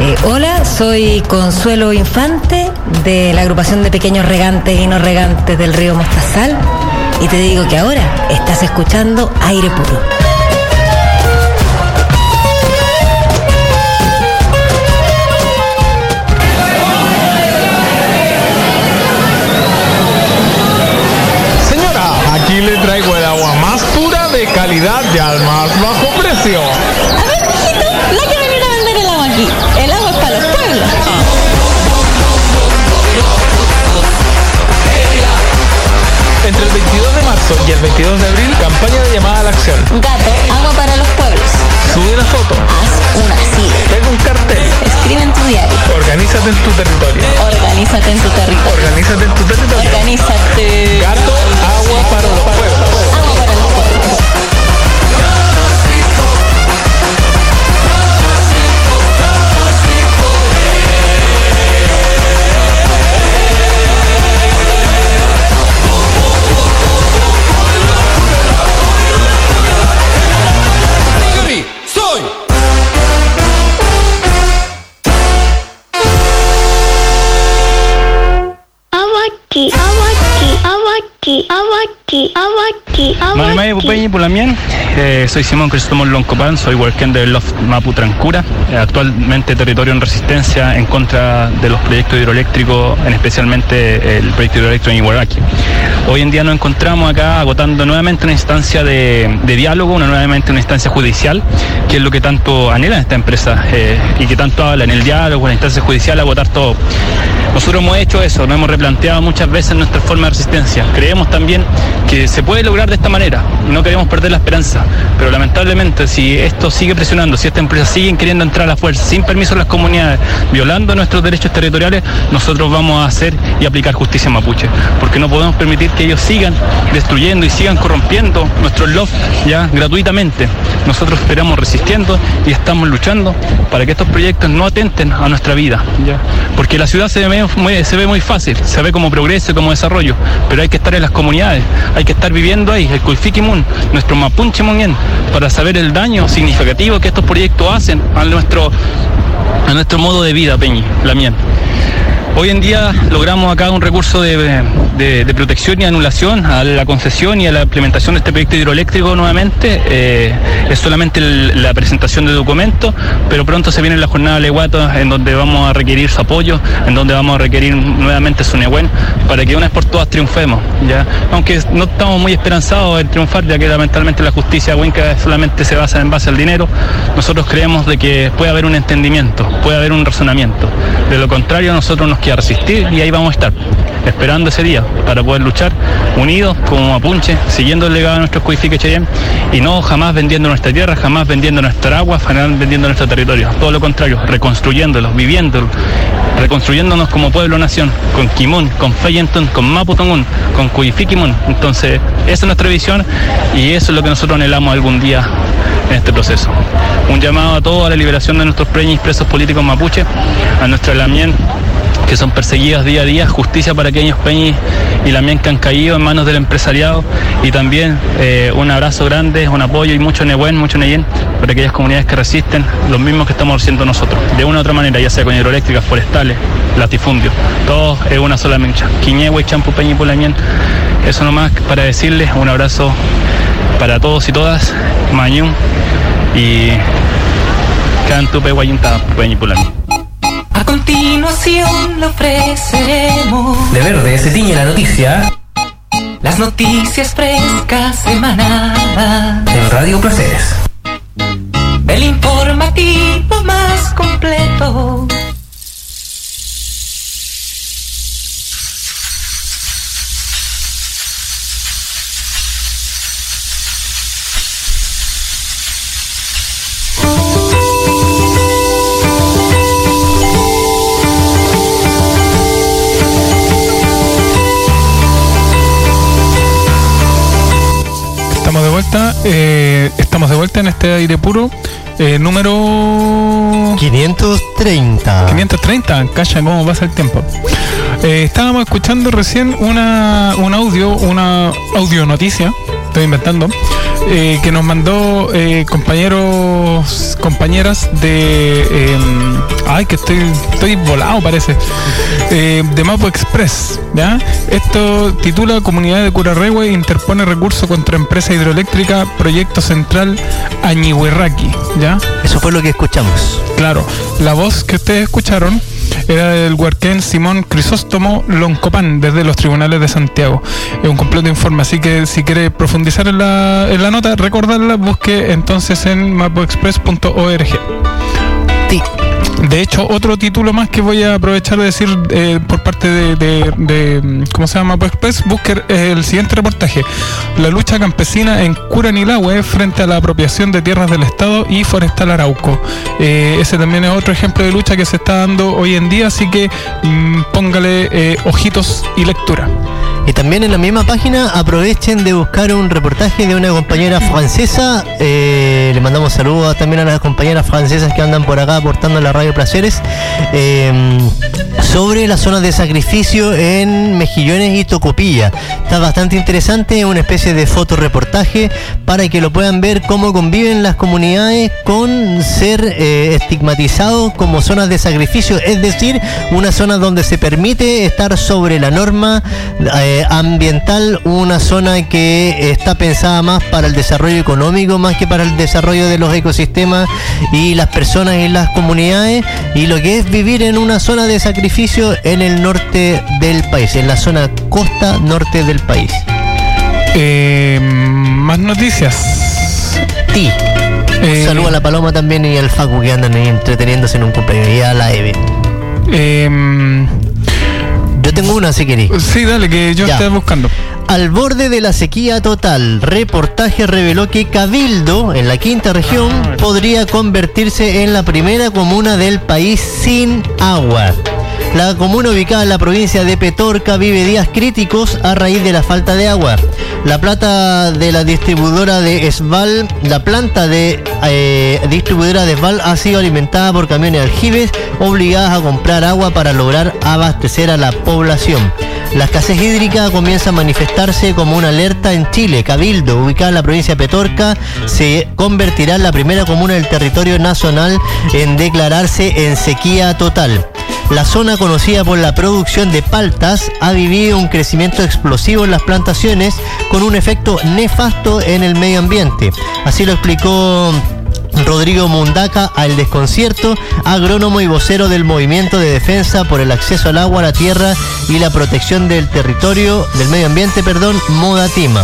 S19: Eh, hola, soy Consuelo Infante de la agrupación de pequeños regantes y no regantes del río Mostazal y te digo que ahora estás escuchando Aire Puro.
S20: Señora, aquí le traigo el agua más pura de calidad y al más bajo precio.
S11: A ver, mijito, la que venir a vender el agua aquí. El agua es para los pueblos.
S20: Entre el veintidós de marzo y el veintidós de abril, campaña de llamada a la acción.
S11: Gato, agua para los pueblos.
S20: Sube una foto.
S11: Haz una silla.
S20: Pega un cartel.
S11: Escribe en tu diario.
S20: Organízate en tu territorio.
S11: Organízate en tu territorio.
S20: Organízate en tu territorio.
S11: Organízate.
S20: Gato, agua para los pueblos.
S11: Agua para los pueblos.
S21: Mamay Pupeñi Pulamien, eh, soy Simón Cristóbal Loncopan, soy worker de Loft Mapu Trancura, eh, actualmente territorio en resistencia en contra de los proyectos hidroeléctricos, en especialmente el proyecto hidroeléctrico en Iguaraki. Hoy en día nos encontramos acá agotando nuevamente una instancia de, de diálogo, una nuevamente una instancia judicial, que es lo que tanto anhela esta empresa eh, y que tanto habla en el diálogo, en la instancia judicial, agotar todo. Nosotros hemos hecho eso, nos hemos replanteado muchas veces nuestra forma de resistencia. Creemos también que se puede lograr de esta manera y no queremos perder la esperanza, pero lamentablemente si esto sigue presionando, si esta empresa sigue queriendo entrar a la fuerza, sin permiso de las comunidades, violando nuestros derechos territoriales, nosotros vamos a hacer y aplicar justicia mapuche, porque no podemos permitir que ellos sigan destruyendo y sigan corrompiendo nuestros loft ya gratuitamente. Nosotros esperamos resistiendo y estamos luchando para que estos proyectos no atenten a nuestra vida, ¿ya? Porque la ciudad se ve muy, se ve muy fácil, se ve como progreso, como desarrollo, pero hay que estar en las comunidades, hay que estar viviendo ahí, el Kulfikimun, nuestro Mapunche Munien, para saber el daño significativo que estos proyectos hacen a nuestro, a nuestro modo de vida, Peñi, la mía. Hoy en día logramos acá un recurso de, de, de protección y anulación a la concesión y a la implementación de este proyecto hidroeléctrico nuevamente. Eh, es solamente el, la presentación de documentos, pero pronto se viene la jornada de Leguato en donde vamos a requerir su apoyo, en donde vamos a requerir nuevamente su Nehuen para que una vez por todas triunfemos, ¿ya? Aunque no estamos muy esperanzados en triunfar, ya que lamentablemente la justicia huenca solamente se basa en base al dinero. Nosotros creemos de que puede haber un entendimiento, puede haber un razonamiento. De lo contrario, nosotros nos queda resistir y ahí vamos a estar, esperando ese día para poder luchar unidos como mapuche, siguiendo el legado de nuestros Cuifique Cheyenne y no jamás vendiendo nuestra tierra, jamás vendiendo nuestra agua, jamás vendiendo nuestro territorio. Todo lo contrario, reconstruyéndolo, viviéndolo, reconstruyéndonos como pueblo-nación, con Kimun, con Feyenton, con Maputongun, con Cuifiquimun. Entonces, esa es nuestra visión y eso es lo que nosotros anhelamos algún día en este proceso. Un llamado a todos a la liberación de nuestros preños presos políticos mapuche, a nuestra Lamien, que son perseguidas día a día, justicia para aquellos peñis y Lamien que han caído en manos del empresariado y también eh, un abrazo grande, un apoyo y mucho Nehuen, mucho Neyen para aquellas comunidades que resisten, los mismos que estamos haciendo nosotros, de una u otra manera, ya sea con hidroeléctricas, forestales, latifundios, todos es una sola mencha. Quiñehue, Champu, Peñi, Pulamien. Eso nomás para decirles un abrazo para todos y todas, Mañum y Cantupe, Guayunta, Peñi, Pulamien.
S12: A continuación le ofreceremos
S10: De verde se tiñe la noticia
S12: las noticias frescas emanadas
S10: en Radio Placeres.
S12: El informativo más completo.
S4: Estamos de vuelta, eh, estamos de vuelta en este aire puro, eh, número
S1: quinientos treinta.
S4: quinientos treinta, calla cómo pasa el tiempo. Eh, estábamos escuchando recién una un audio, una audio noticia, estoy inventando, eh, que nos mandó eh, compañero compañeros, compañeras de... Eh, ay, que estoy, estoy volado parece. Eh, de Mapu Express, ¿ya? Esto titula Comunidad de Curarrehue interpone recurso contra empresa hidroeléctrica Proyecto Central Añihuirraqui, ¿ya?
S1: Eso fue lo que escuchamos.
S4: Claro, la voz que ustedes escucharon era del huarquén Simón Crisóstomo Loncopán, desde los tribunales de Santiago. Es un completo informe, así que si quiere profundizar en la, en la nota, recordarla, busque entonces en mapuexpress punto org.
S1: Sí.
S4: De hecho, otro título más que voy a aprovechar de decir eh, por parte de, de, de ¿cómo se llama? Mapu Express, busque eh, el siguiente reportaje: la lucha campesina en Curanilahue frente a la apropiación de tierras del Estado y Forestal Arauco. Eh, ese también es otro ejemplo de lucha que se está dando hoy en día, así que mmm, póngale eh, ojitos y lectura.
S1: Y también en la misma página aprovechen de buscar un reportaje de una compañera francesa. Eh, le mandamos saludos también a las compañeras francesas que andan por acá aportando la radio Placeres, eh, sobre las zonas de sacrificio en Mejillones y Tocopilla. Está bastante interesante, una especie de fotoreportaje para que lo puedan ver cómo conviven las comunidades con ser eh, estigmatizados como zonas de sacrificio, es decir, una zona donde se permite estar sobre la norma eh, ambiental, una zona que está pensada más para el desarrollo económico más que para el desarrollo de los ecosistemas y las personas y las comunidades, y lo que es vivir en una zona de sacrificio en el norte del país, en la zona costa norte del país.
S4: Eh, más noticias.
S1: Sí. Eh, Saludo a la Paloma también y al Facu que andan ahí entreteniéndose en un cumpleaños, y a la Eve.
S4: Eh,
S1: Yo tengo una si querés.
S4: Sí, dale, que yo estoy buscando.
S1: Al borde de la sequía total, reportaje reveló que Cabildo, en la quinta región, ah, podría convertirse en la primera comuna del país sin agua. La comuna ubicada en la provincia de Petorca vive días críticos a raíz de la falta de agua. La planta de la distribuidora de Esval, la planta de eh, distribuidora de Esval ha sido alimentada por camiones aljibes obligadas a comprar agua para lograr abastecer a la población. La escasez hídrica comienza a manifestarse como una alerta en Chile. Cabildo, ubicada en la provincia de Petorca, se convertirá en la primera comuna del territorio nacional en declararse en sequía total. La zona, conocida por la producción de paltas, ha vivido un crecimiento explosivo en las plantaciones con un efecto nefasto en el medio ambiente. Así lo explicó Rodrigo Mundaca al Desconcierto, agrónomo y vocero del Movimiento de Defensa por el Acceso al Agua, la Tierra y la Protección del Territorio, del Medio Ambiente, perdón, Modatima.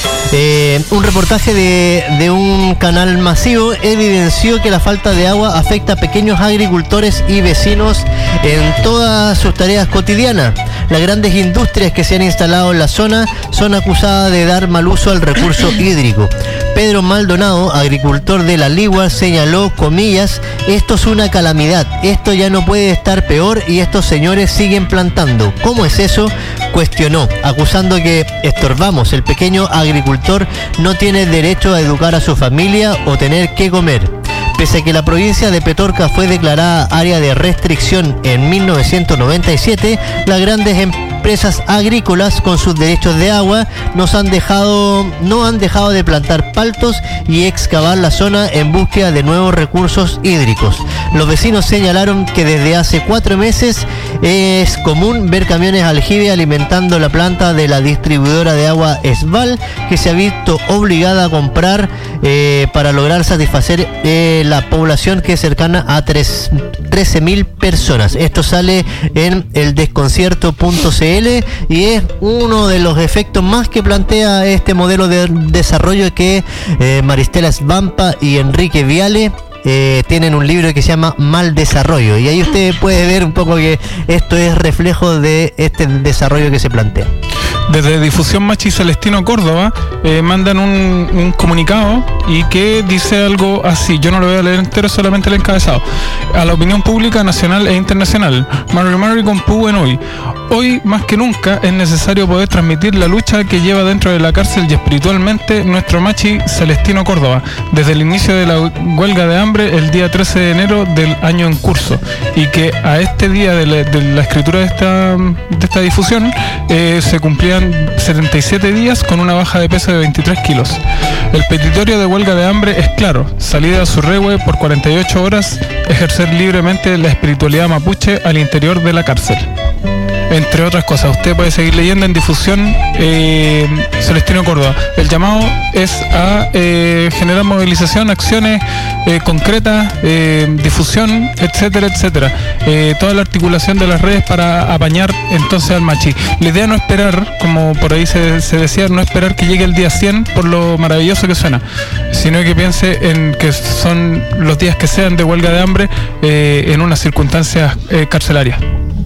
S1: Eh, un reportaje de, de un canal masivo evidenció que la falta de agua afecta a pequeños agricultores y vecinos en todas sus tareas cotidianas. Las grandes industrias que se han instalado en la zona son acusadas de dar mal uso al recurso hídrico. Pedro Maldonado, agricultor de La Ligua, señaló, comillas, esto es una calamidad, esto ya no puede estar peor y estos señores siguen plantando. ¿Cómo es eso?, cuestionó, acusando que estorbamos. El pequeño agricultor no tiene derecho a educar a su familia o tener que comer. Pese a que la provincia de Petorca fue declarada área de restricción en mil novecientos noventa y siete, las grandes empresas agrícolas con sus derechos de agua nos han dejado, no han dejado de plantar paltos y excavar la zona en búsqueda de nuevos recursos hídricos. Los vecinos señalaron que desde hace cuatro meses es común ver camiones aljibe alimentando la planta de la distribuidora de agua Esval, que se ha visto obligada a comprar eh, para lograr satisfacer eh, la población, que es cercana a trece mil personas. Esto sale en el desconcierto punto c l y es uno de los efectos más que plantea este modelo de desarrollo que eh, Maristela Svampa y Enrique Viale Eh, tienen un libro que se llama Mal Desarrollo, y ahí usted puede ver un poco que esto es reflejo de este desarrollo que se plantea.
S4: Desde Difusión Machi Celestino Córdoba eh, mandan un, un comunicado y que dice algo así, yo no lo voy a leer entero, solamente el encabezado. A la opinión pública nacional e internacional, Mary Mary con Pú en hoy. Hoy más que nunca es necesario poder transmitir la lucha que lleva dentro de la cárcel y espiritualmente nuestro Machi Celestino Córdoba, desde el inicio de la huelga de hambre el día trece de enero del año en curso, y que a este día de la, de la escritura de esta, de esta difusión eh, se cumplían setenta y siete días con una baja de peso de veintitrés kilos. El petitorio de huelga huelga de hambre es claro: salir a Surrehue por cuarenta y ocho horas, ejercer libremente la espiritualidad mapuche al interior de la cárcel. Entre otras cosas, usted puede seguir leyendo en difusión. eh, Celestino Córdoba, el llamado es a eh, generar movilización, acciones eh, concretas, eh, difusión, etcétera, etcétera. Eh, toda la articulación de las redes para apañar entonces al machi. La idea no esperar, como por ahí se, se decía, no esperar que llegue el día cien por lo maravilloso que suena, sino que piense en que son los días que sean de huelga de hambre eh, en unas circunstancias eh, carcelarias.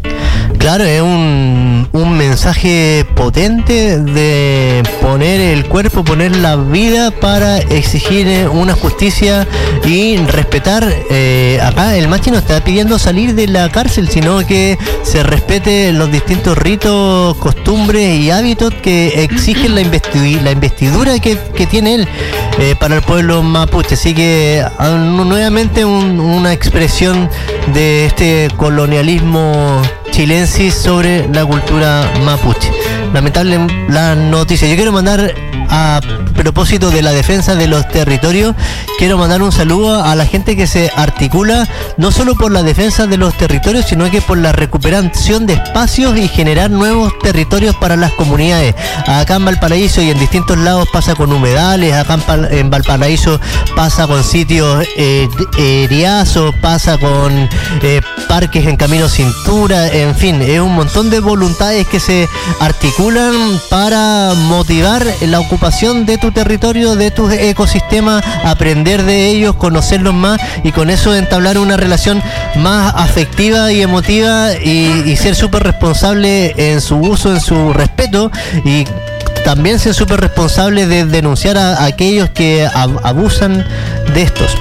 S1: Claro, es un, un mensaje potente de poner el cuerpo, poner la vida para exigir una justicia y respetar. Eh, acá el machi no está pidiendo salir de la cárcel, sino que se respete los distintos ritos, costumbres y hábitos que exigen la, investi- la investidura que, que tiene él eh, para el pueblo mapuche. Así que uh, nuevamente un, una expresión de este colonialismo chilensis sobre la cultura mapuche. Lamentable la noticia. Yo quiero mandar, a propósito de la defensa de los territorios, quiero mandar un saludo a la gente que se articula no solo por la defensa de los territorios, sino que por la recuperación de espacios y generar nuevos territorios para las comunidades. Acá en Valparaíso y en distintos lados pasa con humedales, acá en Valparaíso pasa con sitios eh, eriazos, pasa con eh, parques en camino cintura, en fin, es un montón de voluntades que se articulan para motivar la ocupación de tu territorio, de tus ecosistemas, aprender de ellos, conocerlos más y con eso entablar una relación más afectiva y emotiva y, y ser súper responsable en su uso, en su respeto, y también ser súper responsable de denunciar a, a aquellos que ab- abusan de estos.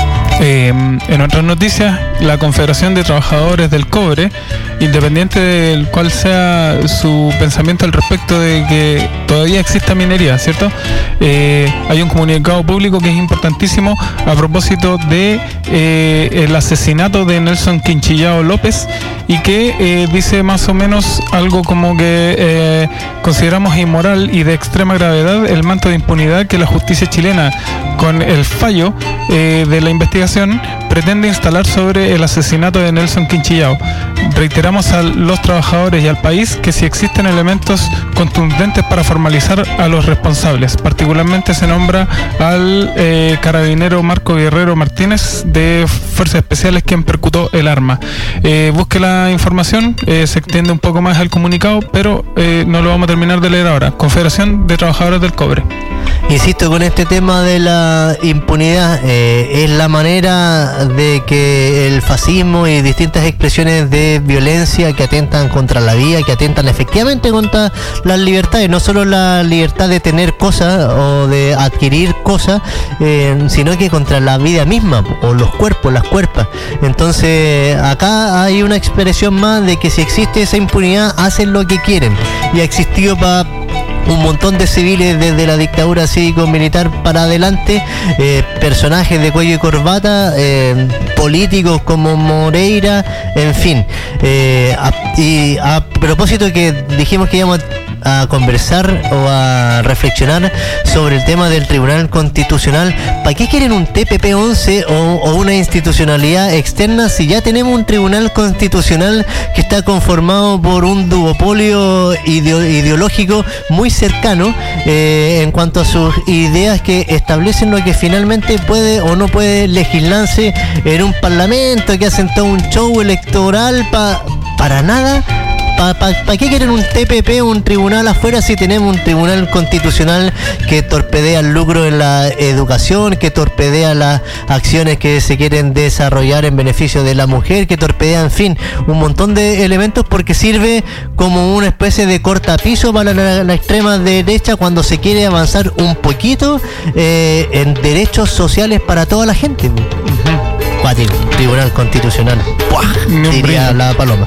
S4: Eh, en otras noticias, la Confederación de Trabajadores del Cobre, independiente del cual sea su pensamiento al respecto de que todavía exista minería, ¿cierto? Eh, hay un comunicado público que es importantísimo a propósito de eh, el asesinato de Nelson Quinchillao López y que eh, dice más o menos algo como que eh, consideramos inmoral y de extrema gravedad el manto de impunidad que la justicia chilena, con el fallo eh, de la investigación, pretende instalar sobre el asesinato de Nelson Quinchillao. Reiteramos a los trabajadores y al país que si existen elementos contundentes para formalizar a los responsables, particularmente se nombra al eh, carabinero Marco Guerrero Martínez de Fuerzas Especiales, quien percutó el arma. Eh, busque la información, eh, se extiende un poco más el comunicado, pero eh, no lo vamos a terminar de leer ahora. Confederación de Trabajadores del Cobre.
S1: Insisto con este tema de la impunidad, eh, es la manera de que el fascismo y distintas expresiones de violencia que atentan contra la vida, que atentan efectivamente contra las libertades, no solo la libertad de tener cosas o de adquirir cosas, eh, sino que contra la vida misma o los cuerpos, las cuerpas. Entonces acá hay una expresión más de que si existe esa impunidad, hacen lo que quieren, y ha existido para un montón de civiles desde la dictadura cívico-militar para adelante, eh, personajes de cuello y corbata, eh, políticos como Moreira, en fin. Eh, a, y a propósito que dijimos que íbamos a conversar o a reflexionar sobre el tema del Tribunal Constitucional, ¿para qué quieren un T P P once o, o una institucionalidad externa si ya tenemos un Tribunal Constitucional que está conformado por un duopolio ideo, ideológico muy cercano eh, en cuanto a sus ideas que establecen lo que finalmente puede o no puede legislarse en un parlamento, que hacen todo un show electoral pa, para nada? ¿Para pa, pa qué quieren un T P P o un tribunal afuera si tenemos un tribunal constitucional que torpedea el lucro en la educación, que torpedea las acciones que se quieren desarrollar en beneficio de la mujer, que torpedea, en fin, un montón de elementos, porque sirve como una especie de cortapiso para la, la extrema derecha cuando se quiere avanzar un poquito eh, en derechos sociales para toda la gente? Uh-huh. Cuático, Tribunal Constitucional. ¡Puah! Diría la paloma.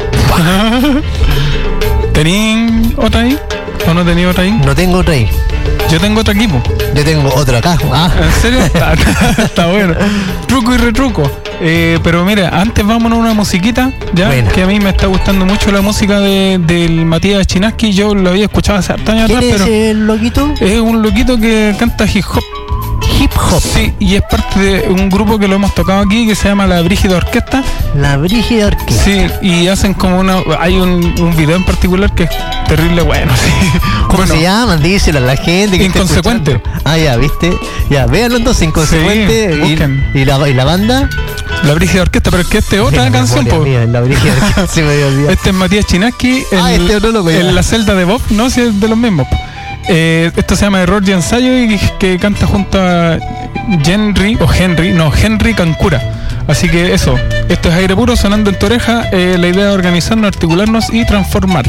S4: ¿Tenían otra ahí? ¿O no tenía otra ahí?
S1: No tengo otra ahí.
S4: Yo tengo otro equipo.
S1: Yo tengo otro acá. Ah.
S4: ¿En serio? está, está, está bueno. Truco y retruco. Eh, pero mira, antes vámonos a una musiquita, ya, bueno, que a mí me está gustando mucho la música de, del Matías Chinaski. Yo lo había escuchado hace años atrás, pero...
S1: ¿Quién es el loquito?
S4: Es un loquito que canta hip hop.
S1: hip hop.
S4: Sí, y es parte de un grupo que lo hemos tocado aquí que se llama La Brígida Orquesta.
S1: La Brígida Orquesta.
S4: Sí, y hacen como una... Hay un, un video en particular que es terrible bueno, sí.
S1: ¿Cómo
S4: Bueno,
S1: se llaman? Díselo a la gente que esté
S4: Inconsecuente.
S1: escuchando. Ah, ya, ¿viste? Ya, véanlo entonces, Inconsecuente.
S4: Sí,
S1: y,
S4: busquen.
S1: y, la, ¿Y la banda?
S4: La Brígida Orquesta, pero es que este es otra
S1: Sí,
S4: canción,
S1: memoria
S4: po.
S1: mía, La Brígida Orquesta, se me había olvidado.
S4: Este es Matías Chinaski en,
S1: Ah, este otro loco, ya.
S4: en La Celda de Bob, no, si es de los mismos. Eh, esto se llama Error y Ensayo y que, que canta junto a Henry, o Henry, no, Henry Cancura. Así que eso, esto es Aire Puro sonando en tu oreja. Eh, la idea es organizarnos, articularnos y transformar.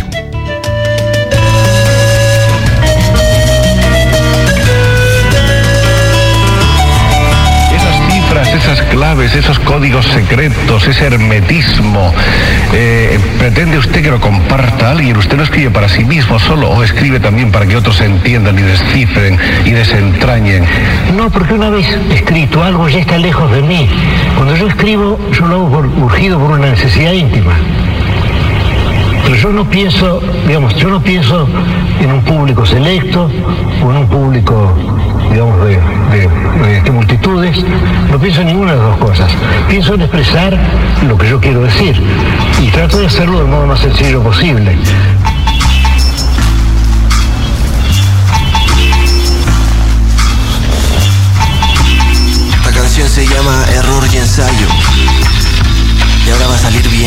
S2: Esas claves, esos códigos secretos, ese hermetismo, eh, ¿pretende usted que lo comparta alguien? Usted no escribe para sí mismo solo, o escribe también para que otros entiendan y descifren y desentrañen.
S22: No, porque una vez escrito algo ya está lejos de mí. Cuando yo escribo, yo lo hago por, urgido por una necesidad íntima. Pero yo no pienso, digamos, yo no pienso en un público selecto o en un público, digamos, de, de, de, de multitudes. No pienso en ninguna de las dos cosas. Pienso en expresar lo que yo quiero decir y trato de hacerlo del modo más sencillo posible.
S23: Esta canción se llama Error y Ensayo y ahora va a salir bien.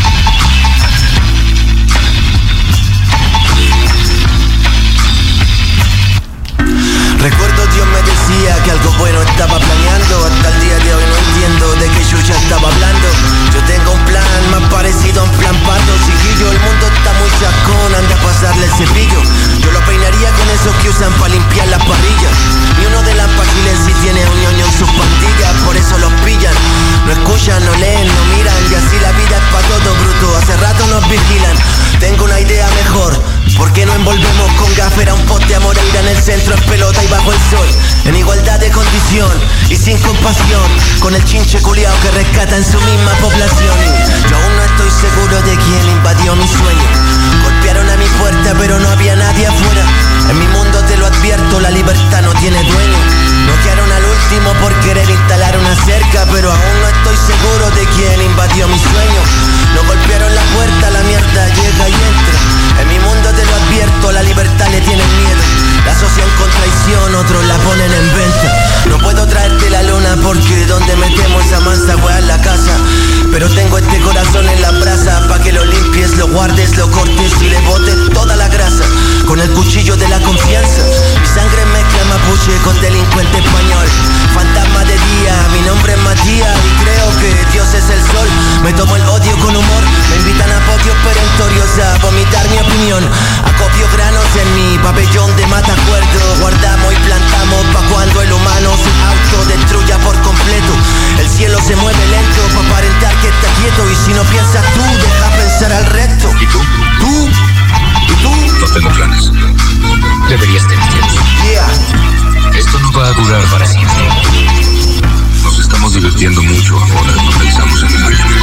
S23: Recuerdo Dios me decía que algo bueno estaba planeando. Hasta el día de hoy no entiendo de qué yo ya estaba hablando. Yo tengo un plan más parecido a un plan pato chiquillo. El mundo está muy chacón, anda a pasarle el cepillo. Yo lo peinaría con esos que usan para limpiar las parrillas. Y uno de las páginas si tiene un ñoño en sus pandillas. Por eso los pillan, no escuchan, no leen, no miran. Y así la vida es pa' todo bruto, hace rato nos vigilan. Tengo una idea mejor, ¿por qué no envolvemos con gafera un poste a Moreira en el centro en pelota y bajo el sol? En igualdad de condición y sin compasión, con el chinche culiao que rescata en su misma población. Yo aún no estoy seguro de quién invadió mi sueño. Golpearon a mi puerta pero no había nadie afuera. En mi mundo te lo advierto, la libertad no tiene dueño. Noquearon al último por querer instalar una cerca, pero aún no estoy seguro de quién invadió mi sueño. No golpearon la puerta, la mierda llega y entra. En mi mundo te lo advierto, la libertad le tienen miedo. La asocian con traición, otros la ponen en venta. No puedo traerte la luna porque donde metemos esa mansa weá en la casa. Pero tengo este corazón en la brasa, pa' que lo limpies, lo guardes, lo cortes y le botes toda la grasa. Con el cuchillo de la confianza, mi sangre mezcla mapuche con delincuente español. Fantasma de día, mi nombre es Matías y creo que Dios es el sol. Me tomo el odio con humor, me invitan a podios perentorios a vomitar mi opinión. Acopio granos en mi pabellón de matacuerdo. Guardamos y plantamos pa' cuando el humano se autodestruya por completo. El cielo se mueve lento pa' aparentar que está quieto. Y si no piensas tú, deja pensar al resto.
S24: ¿Y tú?
S23: ¿Tú? ¿Y tú?
S24: No tengo planes. Deberías tenerlos.
S23: Yeah.
S24: Esto no va a durar para siempre. Nos estamos divirtiendo mucho ahora. No pensamos en el mañana.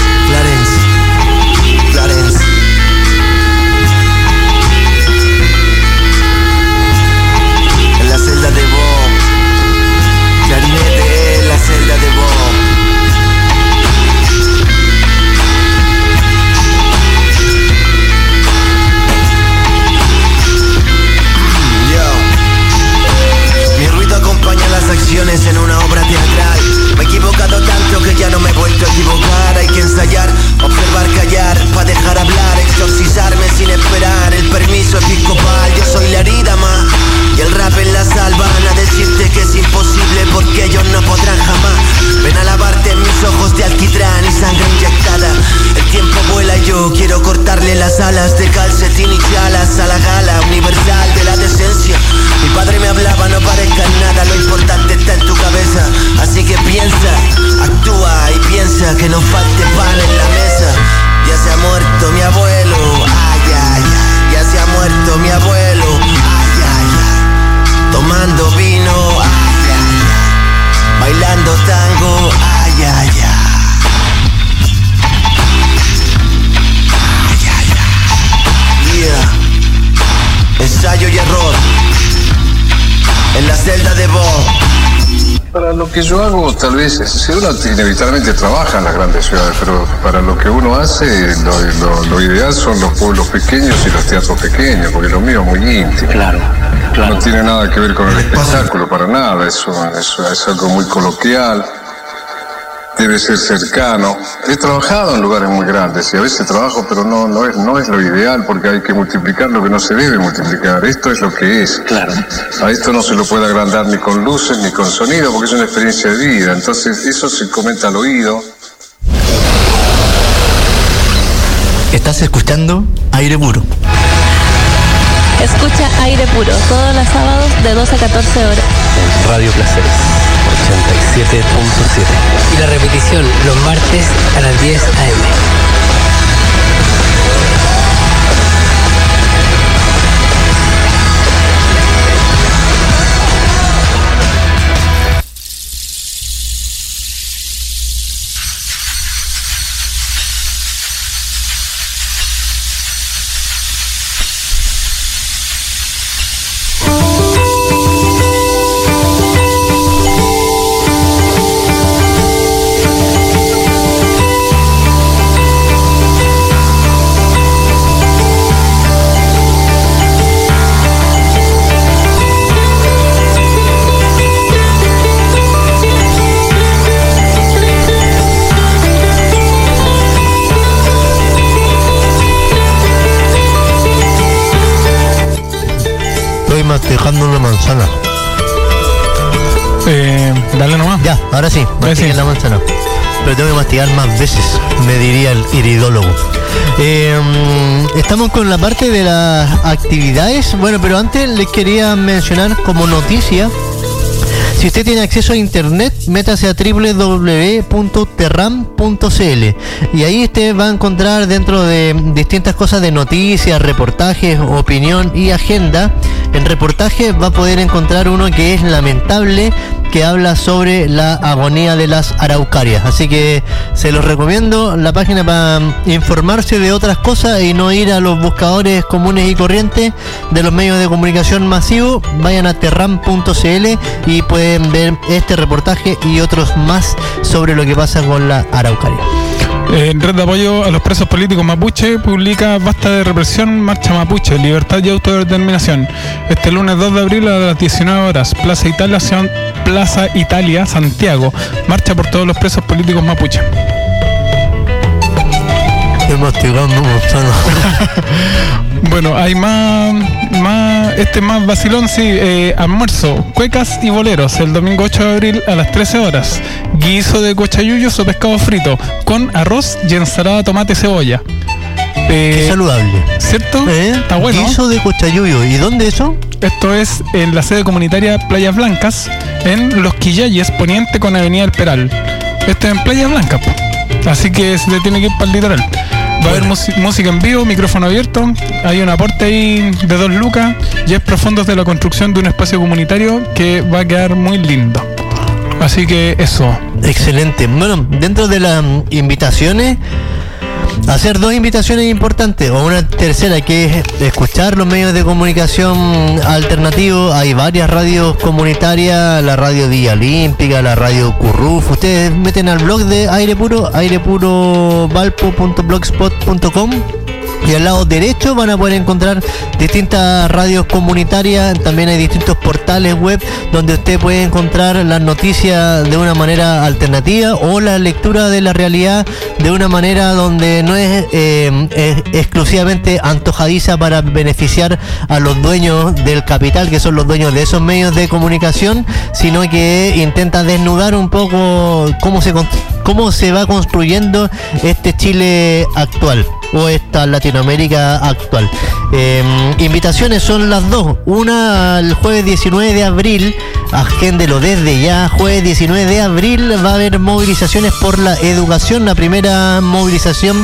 S23: Clarence. Clarence. En la celda de Bob. Clarinete en la celda de Bob. Acompaña las acciones en una obra teatral. Me he equivocado tanto que ya no me he vuelto a equivocar. Hay que ensayar, observar, callar, pa' dejar hablar, exorcizarme sin esperar el permiso episcopal. Yo soy la herida más y el rap en la sal. Van a decirte que es imposible porque ellos no podrán jamás. Ven a lavarte en mis ojos de alquitrán y sangre inyectada. El tiempo vuela y yo quiero cortarle las alas de calcetín y chalas a la gala universal de la decencia. Mi padre me hablaba, no parezca nada, lo importante está en tu cabeza. Así que piensa, actúa y piensa que no falte pan en la mesa. Ya se ha muerto mi abuelo, ay, ay, ay. Ya se ha muerto mi abuelo, ay, ay, ay. Tomando vino, ay, ay, ay. Bailando tango, ay, ay, ay. Ay, ay, ay. Yeah. Ensayo y error. En la celda de Bob.
S24: que yo hago, tal vez, si uno inevitablemente trabaja en las grandes ciudades, pero para lo que uno hace, lo, lo, lo ideal son los pueblos pequeños y los teatros pequeños, porque lo mío es muy íntimo.
S10: Claro, claro.
S24: No tiene nada que ver con el espectáculo, para nada, eso, eso es algo muy coloquial. Debe ser cercano. He trabajado en lugares muy grandes y a veces trabajo, pero no, no, es, no es lo ideal porque hay que multiplicar lo que no se debe multiplicar. Esto es lo que es.
S10: Claro.
S24: A esto no se lo puede agrandar ni con luces ni con sonido porque es una experiencia de vida. Entonces eso se comenta al oído.
S1: Estás escuchando Aire Puro.
S11: Escucha Aire Puro todos los sábados de doce a catorce horas.
S10: Radio Placeres ochenta y siete punto siete. Y la repetición los martes a las diez a eme.
S1: Masticando una manzana.
S4: Eh, dale nomás.
S1: Ya, ahora sí, mastiquen la manzana. Pero tengo que mastigar más veces, me diría el iridólogo. Eh, estamos con la parte de las actividades. Bueno, pero antes les quería mencionar como noticia. Si usted tiene acceso a internet, métase a doble u doble u doble u punto terram punto c l y ahí usted va a encontrar dentro de distintas cosas de noticias, reportajes, opinión y agenda. En reportajes va a poder encontrar uno que es lamentable, que habla sobre la agonía de las araucarias. Así que se los recomiendo la página para informarse de otras cosas y no ir a los buscadores comunes y corrientes de los medios de comunicación masivos. Vayan a terram punto c l y pueden ver este reportaje y otros más sobre lo que pasa con la araucaria.
S4: En Red de Apoyo a los Presos Políticos Mapuche publica Basta de Represión, Marcha Mapuche, Libertad y Autodeterminación. Este lunes dos de abril a las diecinueve horas, Plaza Italia, Plaza Italia, Santiago. Marcha por todos los presos políticos mapuche.
S1: Estoy masticando manzana.
S4: Bueno, hay más, más, este más vacilón, sí, eh, almuerzo, cuecas y boleros, el domingo ocho de abril a las trece horas. Guiso de cochayuyos o pescado frito, con arroz y ensalada, tomate, cebolla.
S1: Eh, Qué saludable.
S4: ¿Cierto?
S1: ¿Eh?
S4: Está bueno.
S1: Guiso de cochayuyo. ¿Y dónde eso?
S4: Esto es en la sede comunitaria Playas Blancas, en Los Quillayes, poniente con Avenida El Peral. Esto es en Playas Blancas, po. Así que se le tiene que ir para el litoral. Va a haber música en vivo, micrófono abierto, hay un aporte ahí de dos lucas y es profundos de la construcción de un espacio comunitario que va a quedar muy lindo. Así que eso.
S1: Excelente. Bueno, dentro de las invitaciones, hacer dos invitaciones importantes, o una tercera, que es escuchar los medios de comunicación alternativos. Hay varias radios comunitarias, la radio Villa Olímpica, la radio Curruf. Ustedes meten al blog de Aire Puro, airepurovalpo punto blogspot punto com, y al lado derecho van a poder encontrar distintas radios comunitarias. También hay distintos portales web donde usted puede encontrar las noticias de una manera alternativa o la lectura de la realidad de una manera donde no es, eh, es exclusivamente antojadiza para beneficiar a los dueños del capital, que son los dueños de esos medios de comunicación, sino que intenta desnudar un poco cómo se cómo se va construyendo este Chile actual o esta Latinoamérica actual. Eh, invitaciones son las dos. Una el jueves diecinueve de abril, agéndelo desde ya, jueves diecinueve de abril va a haber movilizaciones por la educación. La primera movilización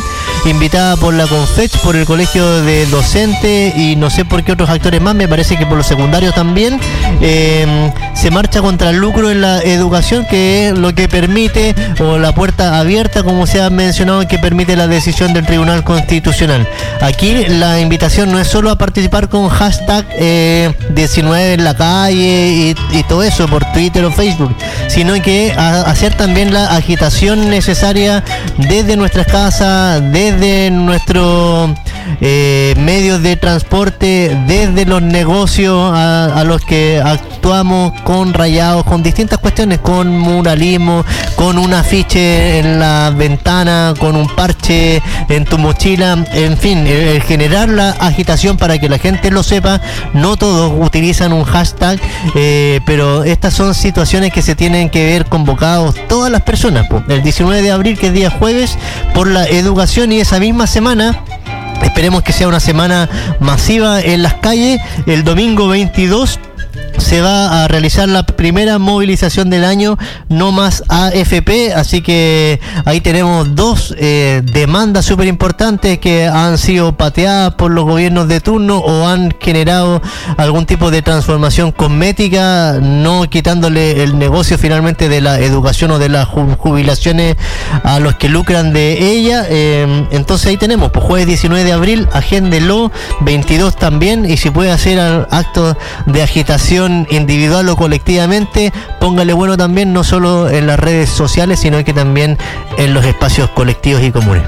S1: invitada por la Confech, por el Colegio de Docentes y no sé por qué otros actores más, me parece que por los secundarios también. Eh, se marcha contra el lucro en la educación, que es lo que permite, o la puerta abierta, como se ha mencionado, que permite la decisión del Tribunal Constitucional. Aquí la invitación no es solo a participar con hashtag eh, diecinueve en la calle y, y todo eso por Twitter o Facebook, sino que a, hacer también la agitación necesaria desde nuestras casas, desde nuestros eh, medios de transporte, desde los negocios a, a los que actuamos con rayados, con distintas cuestiones, con muralismo, con un afiche en la ventana, con un parche en tu mochila, en fin, el, el generar la agitación para que la gente lo sepa. No todos utilizan un hashtag, eh, pero estas son situaciones que se tienen que ver convocados todas las personas, po. El diecinueve de abril, que es día jueves, por la educación, y esa misma semana, esperemos que sea una semana masiva en las calles, el domingo veintidós se va a realizar la primera movilización del año, No Más A F P, así que ahí tenemos dos eh, demandas súper importantes que han sido pateadas por los gobiernos de turno o han generado algún tipo de transformación cosmética, no quitándole el negocio finalmente de la educación o de las jubilaciones a los que lucran de ella. Eh, entonces ahí tenemos, pues jueves diecinueve de abril, agéndelo, veintidós también, y si puede hacer actos de agitación individual o colectivamente, póngale bueno también, no solo en las redes sociales, sino que también en los espacios colectivos y comunes.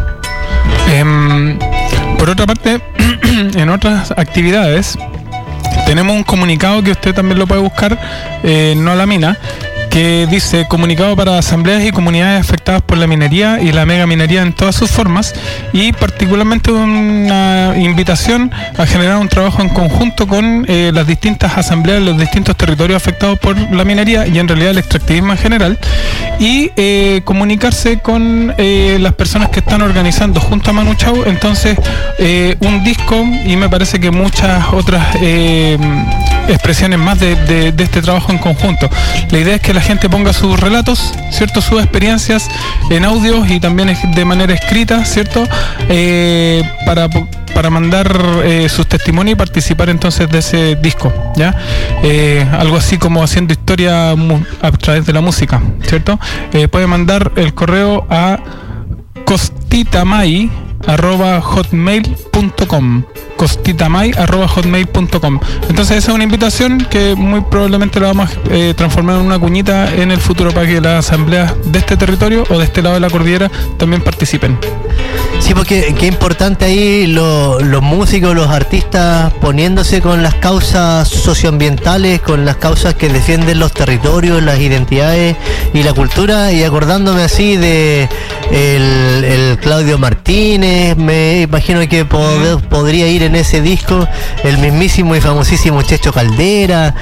S4: Eh, por otra parte, en otras actividades, tenemos un comunicado que usted también lo puede buscar, eh, no a la mina, que dice: comunicado para asambleas y comunidades afectadas por la minería y la megaminería en todas sus formas, y particularmente una invitación a generar un trabajo en conjunto con eh, las distintas asambleas de los distintos territorios afectados por la minería y en realidad el extractivismo en general, y eh, comunicarse con eh, las personas que están organizando junto a Manu Chao entonces eh, un disco, y me parece que muchas otras eh, expresiones más de, de, de este trabajo en conjunto. La idea es que la gente ponga sus relatos, ¿cierto? Sus experiencias en audios y también de manera escrita, ¿cierto? Eh, para, para mandar eh, sus testimonios y participar entonces de ese disco, ¿ya? Eh, algo así como haciendo historia a través de la música, ¿cierto? Eh, puede mandar el correo a costitamay arroba hotmail punto com costitamay arroba hotmail punto com. Entonces esa es una invitación que muy probablemente la vamos a eh, transformar en una cuñita en el futuro para que las asambleas de este territorio o de este lado de la cordillera también participen.
S1: Sí, porque qué importante ahí lo, los músicos, los artistas poniéndose con las causas socioambientales, con las causas que defienden los territorios, las identidades y la cultura, y acordándome así de el, el Claudio Martínez, me imagino que pod, podría ir en ese disco el mismísimo y famosísimo Checho Caldera,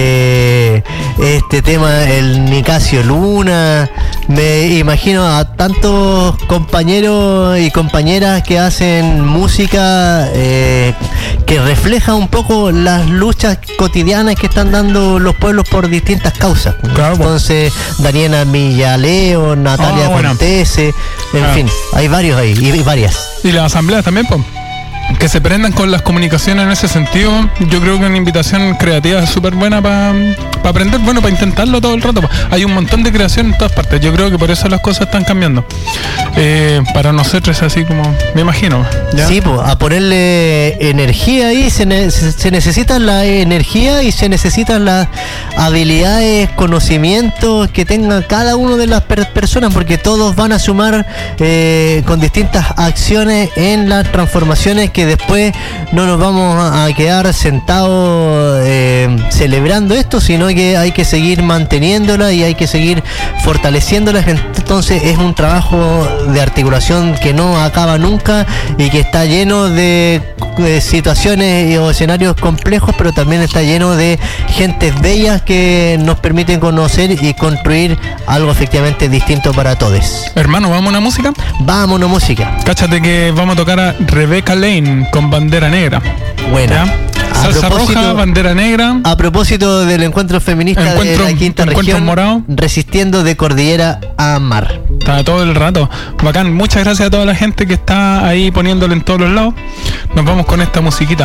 S1: eh, este tema el Nicasio Luna, me imagino a tantos compañeros y compañeras que hacen música eh, que refleja un poco las luchas cotidianas que están dando los pueblos por distintas causas. Claro. Entonces, Daniela Millaleo, Natalia oh, bueno. Cortese, en ah. fin, hay varios ahí y, y varias.
S4: Y las asambleas también, pues, que se prendan con las comunicaciones en ese sentido. Yo creo que una invitación creativa es súper buena para pa aprender, bueno, para intentarlo todo el rato. Hay un montón de creación en todas partes. Yo creo que por eso las cosas están cambiando. Eh, para nosotros, así como me imagino. ¿Ya?
S1: Sí, pues, a ponerle energía ahí. Se, ne se necesita la energía y se necesitan las habilidades, conocimientos que tengan cada uno de las per personas, porque todos van a sumar eh, con distintas acciones en las transformaciones que después no nos vamos a quedar sentados eh, celebrando esto, sino que hay que seguir manteniéndola y hay que seguir fortaleciéndola. Entonces es un trabajo de articulación que no acaba nunca y que está lleno de, de situaciones o escenarios complejos, pero también está lleno de gentes bellas que nos permiten conocer y construir algo efectivamente distinto para todos.
S4: Hermano, ¿vamos a una música?
S1: Vamos a una música.
S4: Cáchate que vamos a tocar a Rebecca Lane con Bandera Negra.
S1: Buena.
S4: Salsa roja, bandera negra.
S1: A propósito del encuentro feminista
S4: encuentro,
S1: de la quinta región,
S4: morado.
S1: Resistiendo de cordillera a mar.
S4: Está todo el rato. Bacán. Muchas gracias a toda la gente que está ahí poniéndole en todos los lados. Nos vamos con esta musiquita.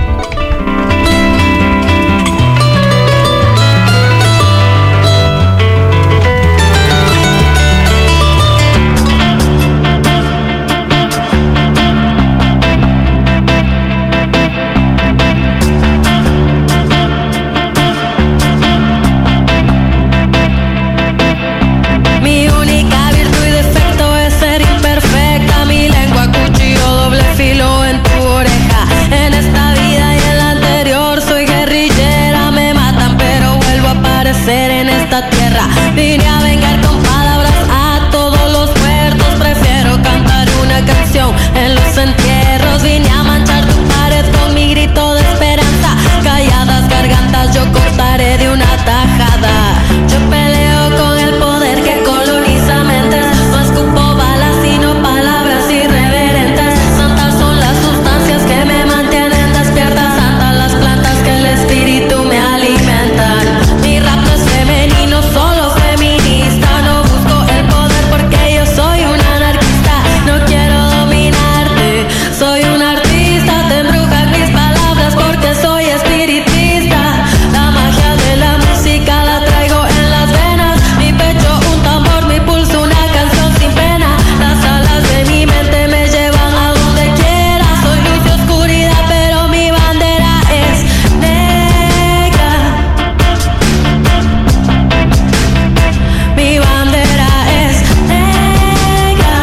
S5: Vine a vengar con palabras a todos los muertos. Prefiero cantar una canción en los entierros. Vine a manchar tu pared con mi grito de esperanza. Calladas gargantas yo cortaré de una tajada. Yo peleo con el poder que coloniza mentes. No escupo balas sino palabras irreverentes. Santas son las sustancias que me mantienen despierta. Santas las plantas que el espíritu me alimentan. Mi rap no es femenino, solo feminista. No busco el poder porque yo soy un anarquista. No quiero dominarte, soy un artista. Te embrujan mis palabras porque soy espiritista. La magia de la música la traigo en las venas. Mi pecho un tambor, mi pulso una canción sin pena. Las alas de mi mente me llevan a donde quiera. Soy luz y oscuridad pero mi bandera es negra. Mi bandera es negra.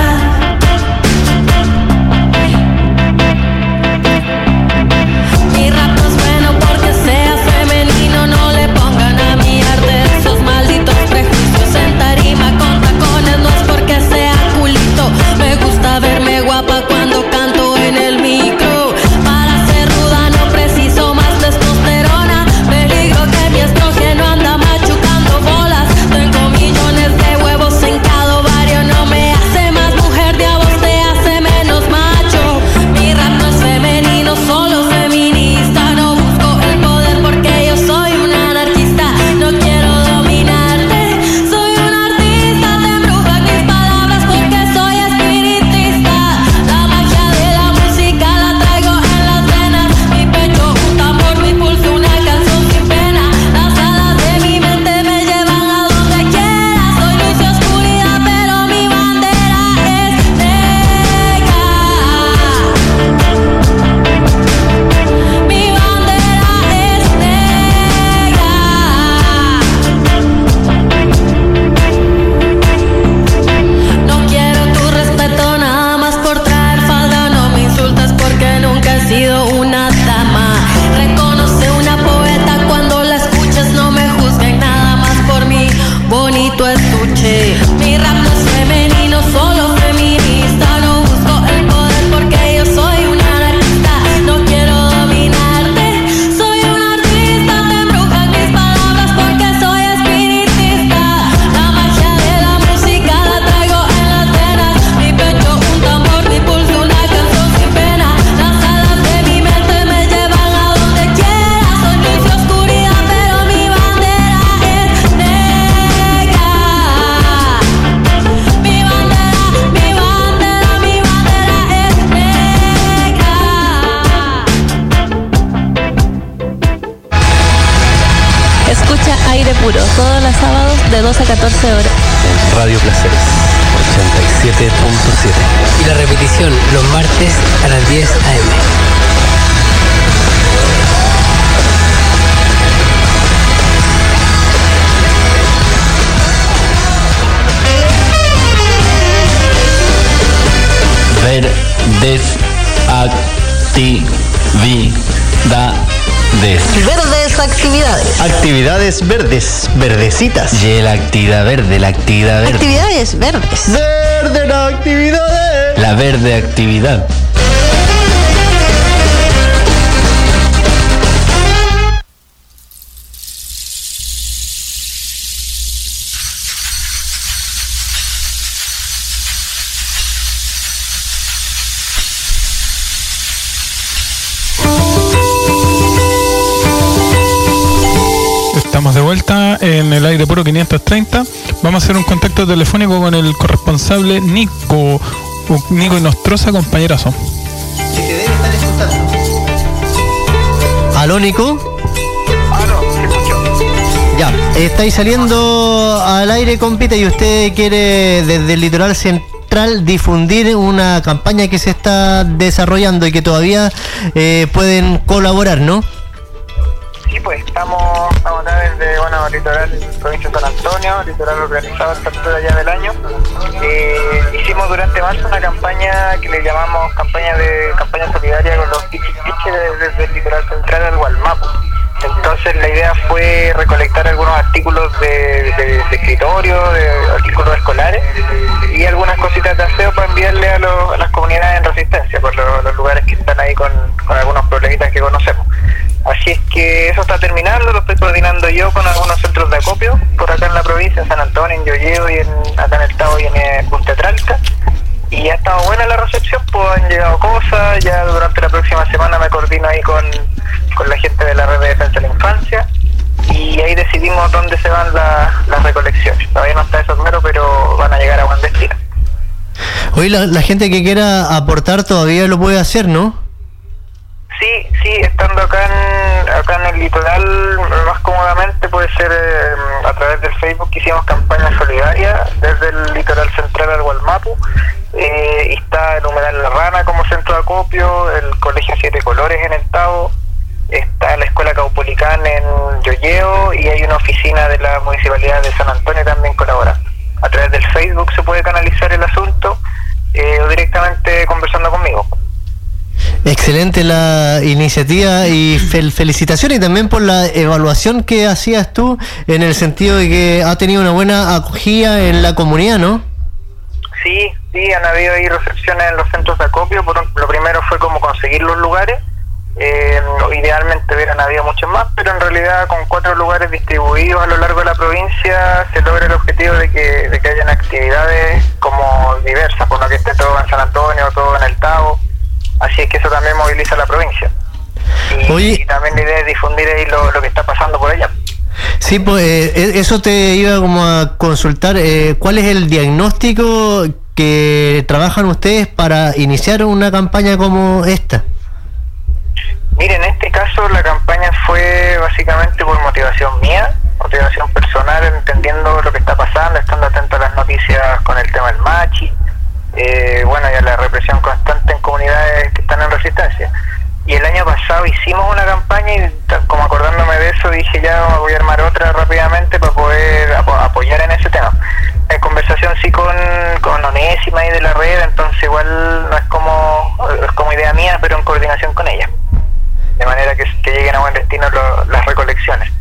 S5: Mi rap no es bueno porque sea femenino. No le pongan a mi arte esos malditos prejuicios. En tarima con tacones no es porque sea culito. Me gusta verme guapa cuando canto en el micro. Para ser ruda no preciso más testosterona. Peligro que mi estrógeno anda machucando bolas. Tengo millones de huevos en cada ovario. No me hace más mujer de a vos, te hace menos macho. Mi rap no es femenino, solo feminista. No busco el poder porque yo soy un anarquista. No quiero dominarte, soy un artista. Te embrujan mis palabras porque soy espiritista. La magia de la música la traigo en las venas. Mi pecho un tambor, mi pulso una canción sin pena. Las alas de mi mente me llevan a donde quiera. Soy luz y oscuridad pero mi bandera es negra. Mi bandera es negra. No quiero tu respeto nada más por traer falda. No me insultes porque nunca he sido una dama. Reconoce una poeta cuando la escuches. No me juzguen nada más por mi bonito estuche. Mi rap no es femenino, solo feminista. No busco el poder porque yo soy un anarquista. No quiero dominarte, soy un artista. Te embrujan mis palabras porque soy espiritista. La magia de la música la traigo en las venas. Mi pecho un tambor, mi pulso una canción sin pena. Las alas de mi mente me llevan a donde quiera. Soy luz y oscuridad pero mi bandera es negra. Mi bandera, mi bandera, mi bandera es negra.
S11: Escucha Aire Puro todos los sábados de doce a catorce horas.
S10: Radio Placeres ochenta y siete punto siete. Y la repetición los martes a las diez a eme.
S6: Verdes actividades.
S19: Verdes actividades.
S1: Actividades verdes, verdecitas.
S6: Y la actividad verde, la actividad verde.
S19: Actividades verdes.
S1: Verde la actividades.
S6: La verde actividad.
S4: Estamos de vuelta en el aire puro quinientos treinta. Vamos a hacer un contacto telefónico con el corresponsable Nico, Nico Inostroza, compañerazo.
S1: Que te debe estar escuchando. ¿Aló, Nico?
S3: Aló, ¿se escuchó?
S1: Ya, estáis saliendo al aire, compita, y usted quiere desde el litoral central difundir una campaña que se está desarrollando y que todavía eh, pueden colaborar, ¿no?
S3: Sí, pues estamos, estamos acá desde, bueno, litoral, provincia de San Antonio, litoral organizado a esta altura ya del año. Eh, hicimos durante marzo una campaña que le llamamos campaña de campaña solidaria con los pichis pichis desde, desde el litoral central al Gualmapu. Entonces la idea fue recolectar algunos artículos de, de, de escritorio, de artículos escolares y algunas cositas de aseo para enviarle a, lo, a las comunidades en resistencia, por lo, los lugares que están ahí con, con algunos problemitas que conocemos. Así es que eso está terminando, lo estoy coordinando yo con algunos centros de acopio por acá en la provincia, en San Antonio, en Yoyeo y en, acá en el Tavo y en eh, Punta Tralca. Y ha estado buena la recepción, pues han llegado cosas, ya durante la próxima semana me coordino ahí con, con la gente de la Red de Defensa de la Infancia y ahí decidimos dónde se van la, las recolecciones. Todavía no está eso claro, pero van a llegar a buen destino.
S1: Hoy la, la gente que quiera aportar todavía lo puede hacer, ¿no?
S3: Sí, sí, estando acá en, acá en el litoral más cómodamente puede ser eh, a través del Facebook que hicimos campaña solidaria desde el litoral central al Gualmapu. Eh, y está el Humedal La Rana como centro de acopio, el Colegio Siete Colores en el Tavo, está la Escuela Caupolicán en Yoyeo y hay una oficina de la Municipalidad de San Antonio también colabora. A través del Facebook se puede canalizar el asunto eh, o directamente conversando conmigo.
S1: Excelente la iniciativa y fel- felicitaciones y también por la evaluación que hacías tú en el sentido de que ha tenido una buena acogida en la comunidad, ¿no?
S3: Sí, sí, han habido ahí recepciones en los centros de acopio. Por un, lo primero fue como conseguir los lugares. Eh, idealmente hubieran habido muchos más, pero en realidad con cuatro lugares distribuidos a lo largo de la provincia se logra el objetivo de que, de que hayan actividades como diversas, por lo que esté todo en San Antonio, todo en el Tavo. Así es que eso también moviliza a la provincia. Y,
S1: Oye,
S3: y también la idea es difundir ahí lo, lo que está pasando por allá.
S1: Sí, pues eh, eso te iba como a consultar. Eh, ¿Cuál es el diagnóstico que trabajan ustedes para iniciar una campaña como esta?
S3: Mire, en este caso la campaña fue básicamente por motivación mía, motivación personal, entendiendo lo que está pasando, estando atento a las noticias con el tema del machi. Eh, bueno, y a la represión constante en comunidades que están en resistencia. Y el año pasado hicimos una campaña y como acordándome de eso dije ya voy a armar otra rápidamente para poder ap- apoyar en ese tema. En conversación sí con, con Onésima y de la red, entonces igual no es como es como idea mía, pero en coordinación con ella. De manera que, que lleguen a buen destino lo, las recolecciones.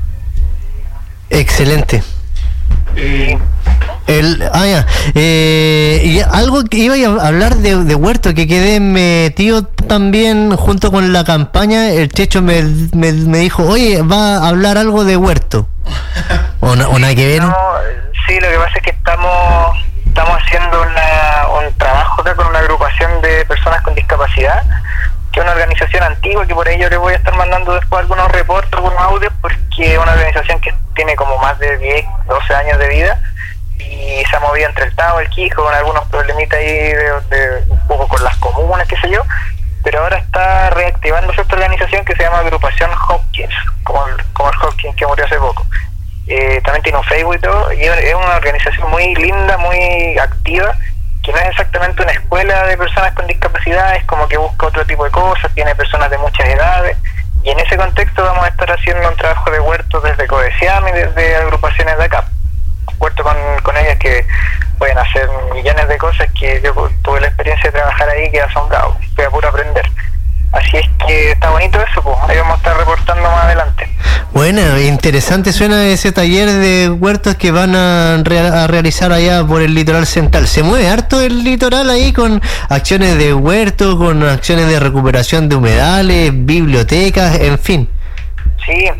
S1: Excelente.
S3: Y
S1: El, ah, ya. Eh, y algo que iba a hablar de, de huerto, que quedé metido también junto con la campaña. El Checho me, me, me dijo, oye, va a hablar algo de huerto. ¿O, no, o nada que ver?
S3: No, sí, lo que pasa es que estamos estamos haciendo una, un trabajo acá con una agrupación de personas con discapacidad, que es una organización antigua, que por ello les voy a estar mandando después algunos reportes, algunos audios, porque es una organización que tiene como más de diez, doce años de vida y se ha movido entre el Tavo, el Quijo, con algunos problemitas ahí de, de un poco con las comunas, qué sé yo, pero ahora está reactivándose esta organización que se llama Agrupación Hopkins, como el, como el Hopkins que murió hace poco. Eh, también tiene un Facebook y todo, y es una organización muy linda, muy activa, que no es exactamente una escuela de personas con discapacidad, es como que busca otro tipo de cosas, tiene personas de muchas edades, y en ese contexto vamos a estar haciendo un trabajo de huertos desde Codesiam y desde agrupaciones de acá. Huertos con, con ellas que pueden hacer millones de cosas que yo tuve la experiencia de trabajar ahí, que asombrado, estoy a puro aprender. Así es que está bonito eso, pues ahí vamos a estar reportando más adelante.
S1: Bueno, interesante suena ese taller de huertos que van a, rea- a realizar allá por el litoral central. Se mueve harto el litoral ahí con acciones de huertos, con acciones de recuperación de humedales, bibliotecas, en fin.
S3: Sí.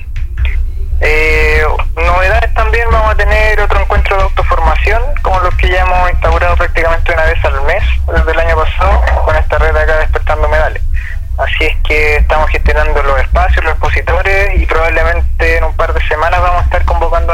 S3: Eh, novedades también, vamos a tener otro encuentro de autoformación, como los que ya hemos instaurado prácticamente una vez al mes desde el año pasado, con esta red acá Despertando Humedales. Así es que estamos gestionando los espacios, los expositores, y probablemente en un par de semanas vamos a estar convocando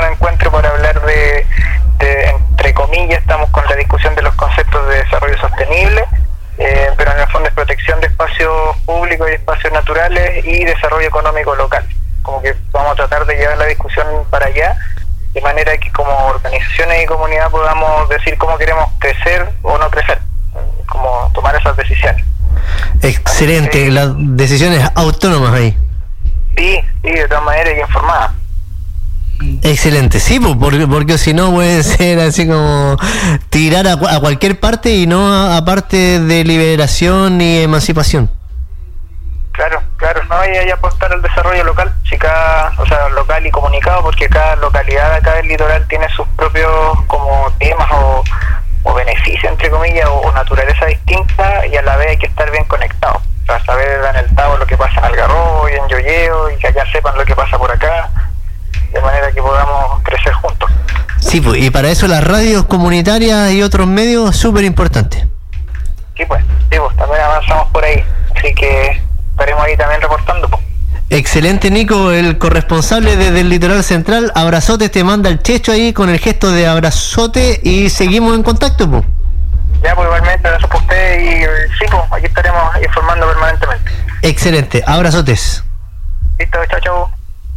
S3: públicos y espacios naturales y desarrollo económico local. Como que vamos a tratar de llevar la discusión para allá, de manera que como organizaciones y comunidad podamos decir cómo queremos crecer o no crecer, como tomar esas decisiones.
S1: Excelente, las decisiones autónomas ahí.
S3: Sí, sí, de todas maneras y informadas.
S1: Excelente, sí, pues, porque, porque si no puede ser así como tirar a, a cualquier parte y no a, a parte de liberación y emancipación.
S3: Claro, claro, no, y ahí apostar al desarrollo local, si cada, o sea, local y comunicado, porque cada localidad acá del litoral tiene sus propios como temas o, o beneficios, entre comillas, o, o naturaleza distinta, y a la vez hay que estar bien conectados, para saber en el Tabo lo que pasa en Algarrobo y en Yoyeo, y que allá sepan lo que pasa por acá, de manera que podamos crecer juntos.
S1: Sí, pues, y para eso las radios comunitarias y otros medios, súper importantes.
S3: Sí, pues, sí, pues, también avanzamos por ahí, así que estaremos ahí también reportando, pues.
S1: Excelente, Nico, el corresponsable desde el Litoral Central. Abrazote, te manda el Checho ahí con el gesto de abrazote y seguimos en contacto, pues.
S3: Ya, pues igualmente, abrazo por usted y sí, pues, aquí estaremos informando permanentemente.
S1: Excelente, abrazotes.
S3: Listo, chao, chao.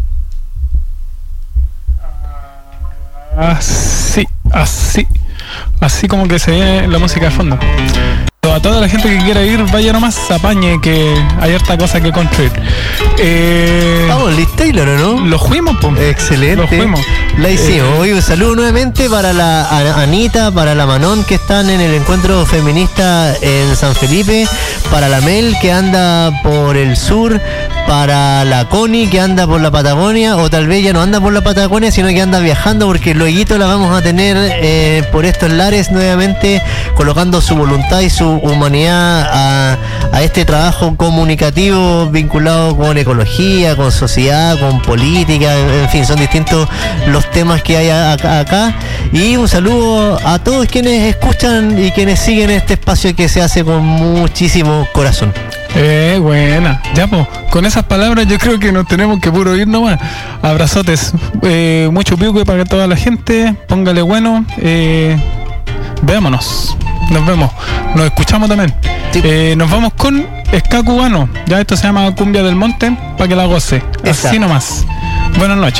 S4: Así, así, así como que se ve la música de fondo. A toda la gente que quiera ir, vaya nomás, apañe, que hay harta cosa que construir. Eh,
S1: Vamos, Liz Taylor, ¿o no?
S4: Lo fuimos, pues.
S1: Excelente.
S4: Lo fuimos.
S1: La hicimos.
S4: Eh,
S1: Hoy un saludo nuevamente para la a- Anita, para la Manon, que están en el encuentro feminista en San Felipe, para la Mel, que anda por el sur, para la Connie, que anda por la Patagonia, o tal vez ya no anda por la Patagonia, sino que anda viajando, porque luego la vamos a tener eh, por estos lares nuevamente, colocando su voluntad y su humanidad a, a este trabajo comunicativo vinculado con ecología, con sociedad, con política, en fin, son distintos los temas que hay acá, acá. Y un saludo a todos quienes escuchan y quienes siguen este espacio que se hace con muchísimo corazón.
S4: Eh, buena. Ya, pues, con esas palabras yo creo que nos tenemos que puro ir nomás. Abrazotes. Eh, mucho pico para toda la gente. Póngale bueno. Eh, veámonos. Nos vemos. Nos escuchamos también. Sí. Eh, nos vamos con ska cubano. Ya esto se llama Cumbia del Monte, para que la goce. Así Esa. Nomás. Buenas noches.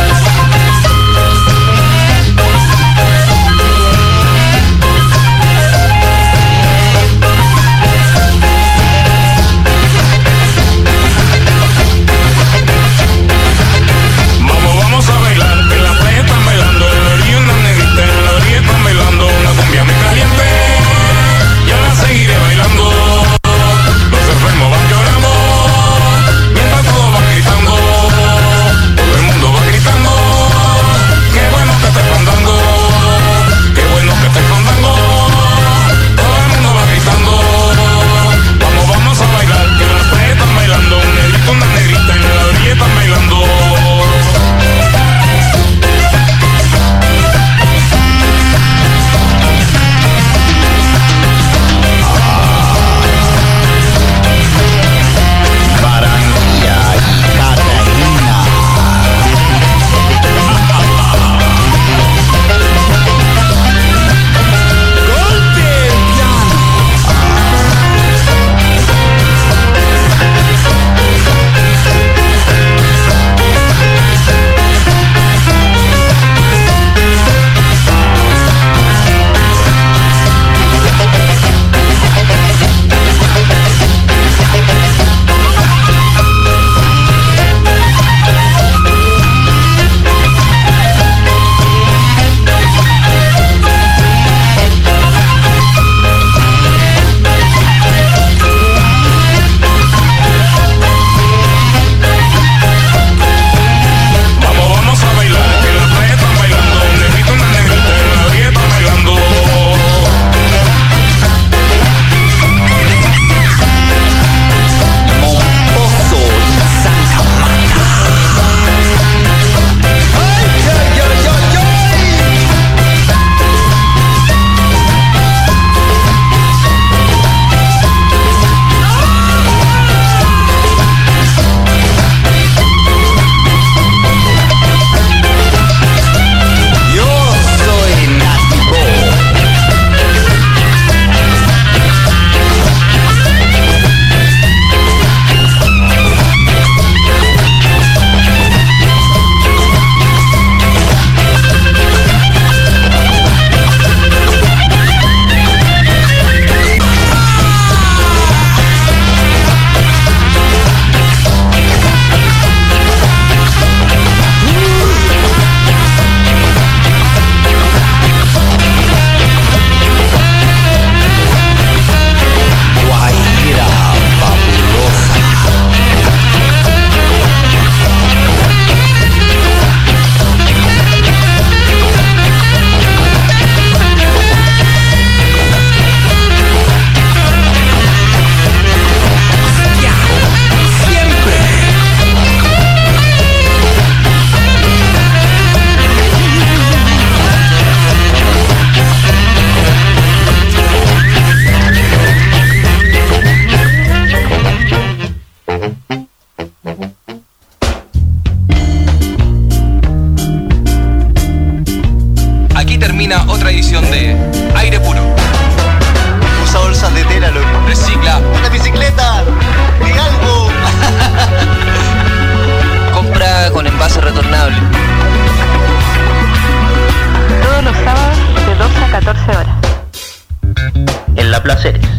S5: We'll be right back.
S7: termina otra edición de Aire Puro.
S8: Usa bolsas de tela, loco.
S7: Recicla.
S8: ¡Una bicicleta! ¡Di algo!
S13: Compra con envase retornable.
S11: Todos los sábados de doce a catorce horas.
S13: En La Placeres.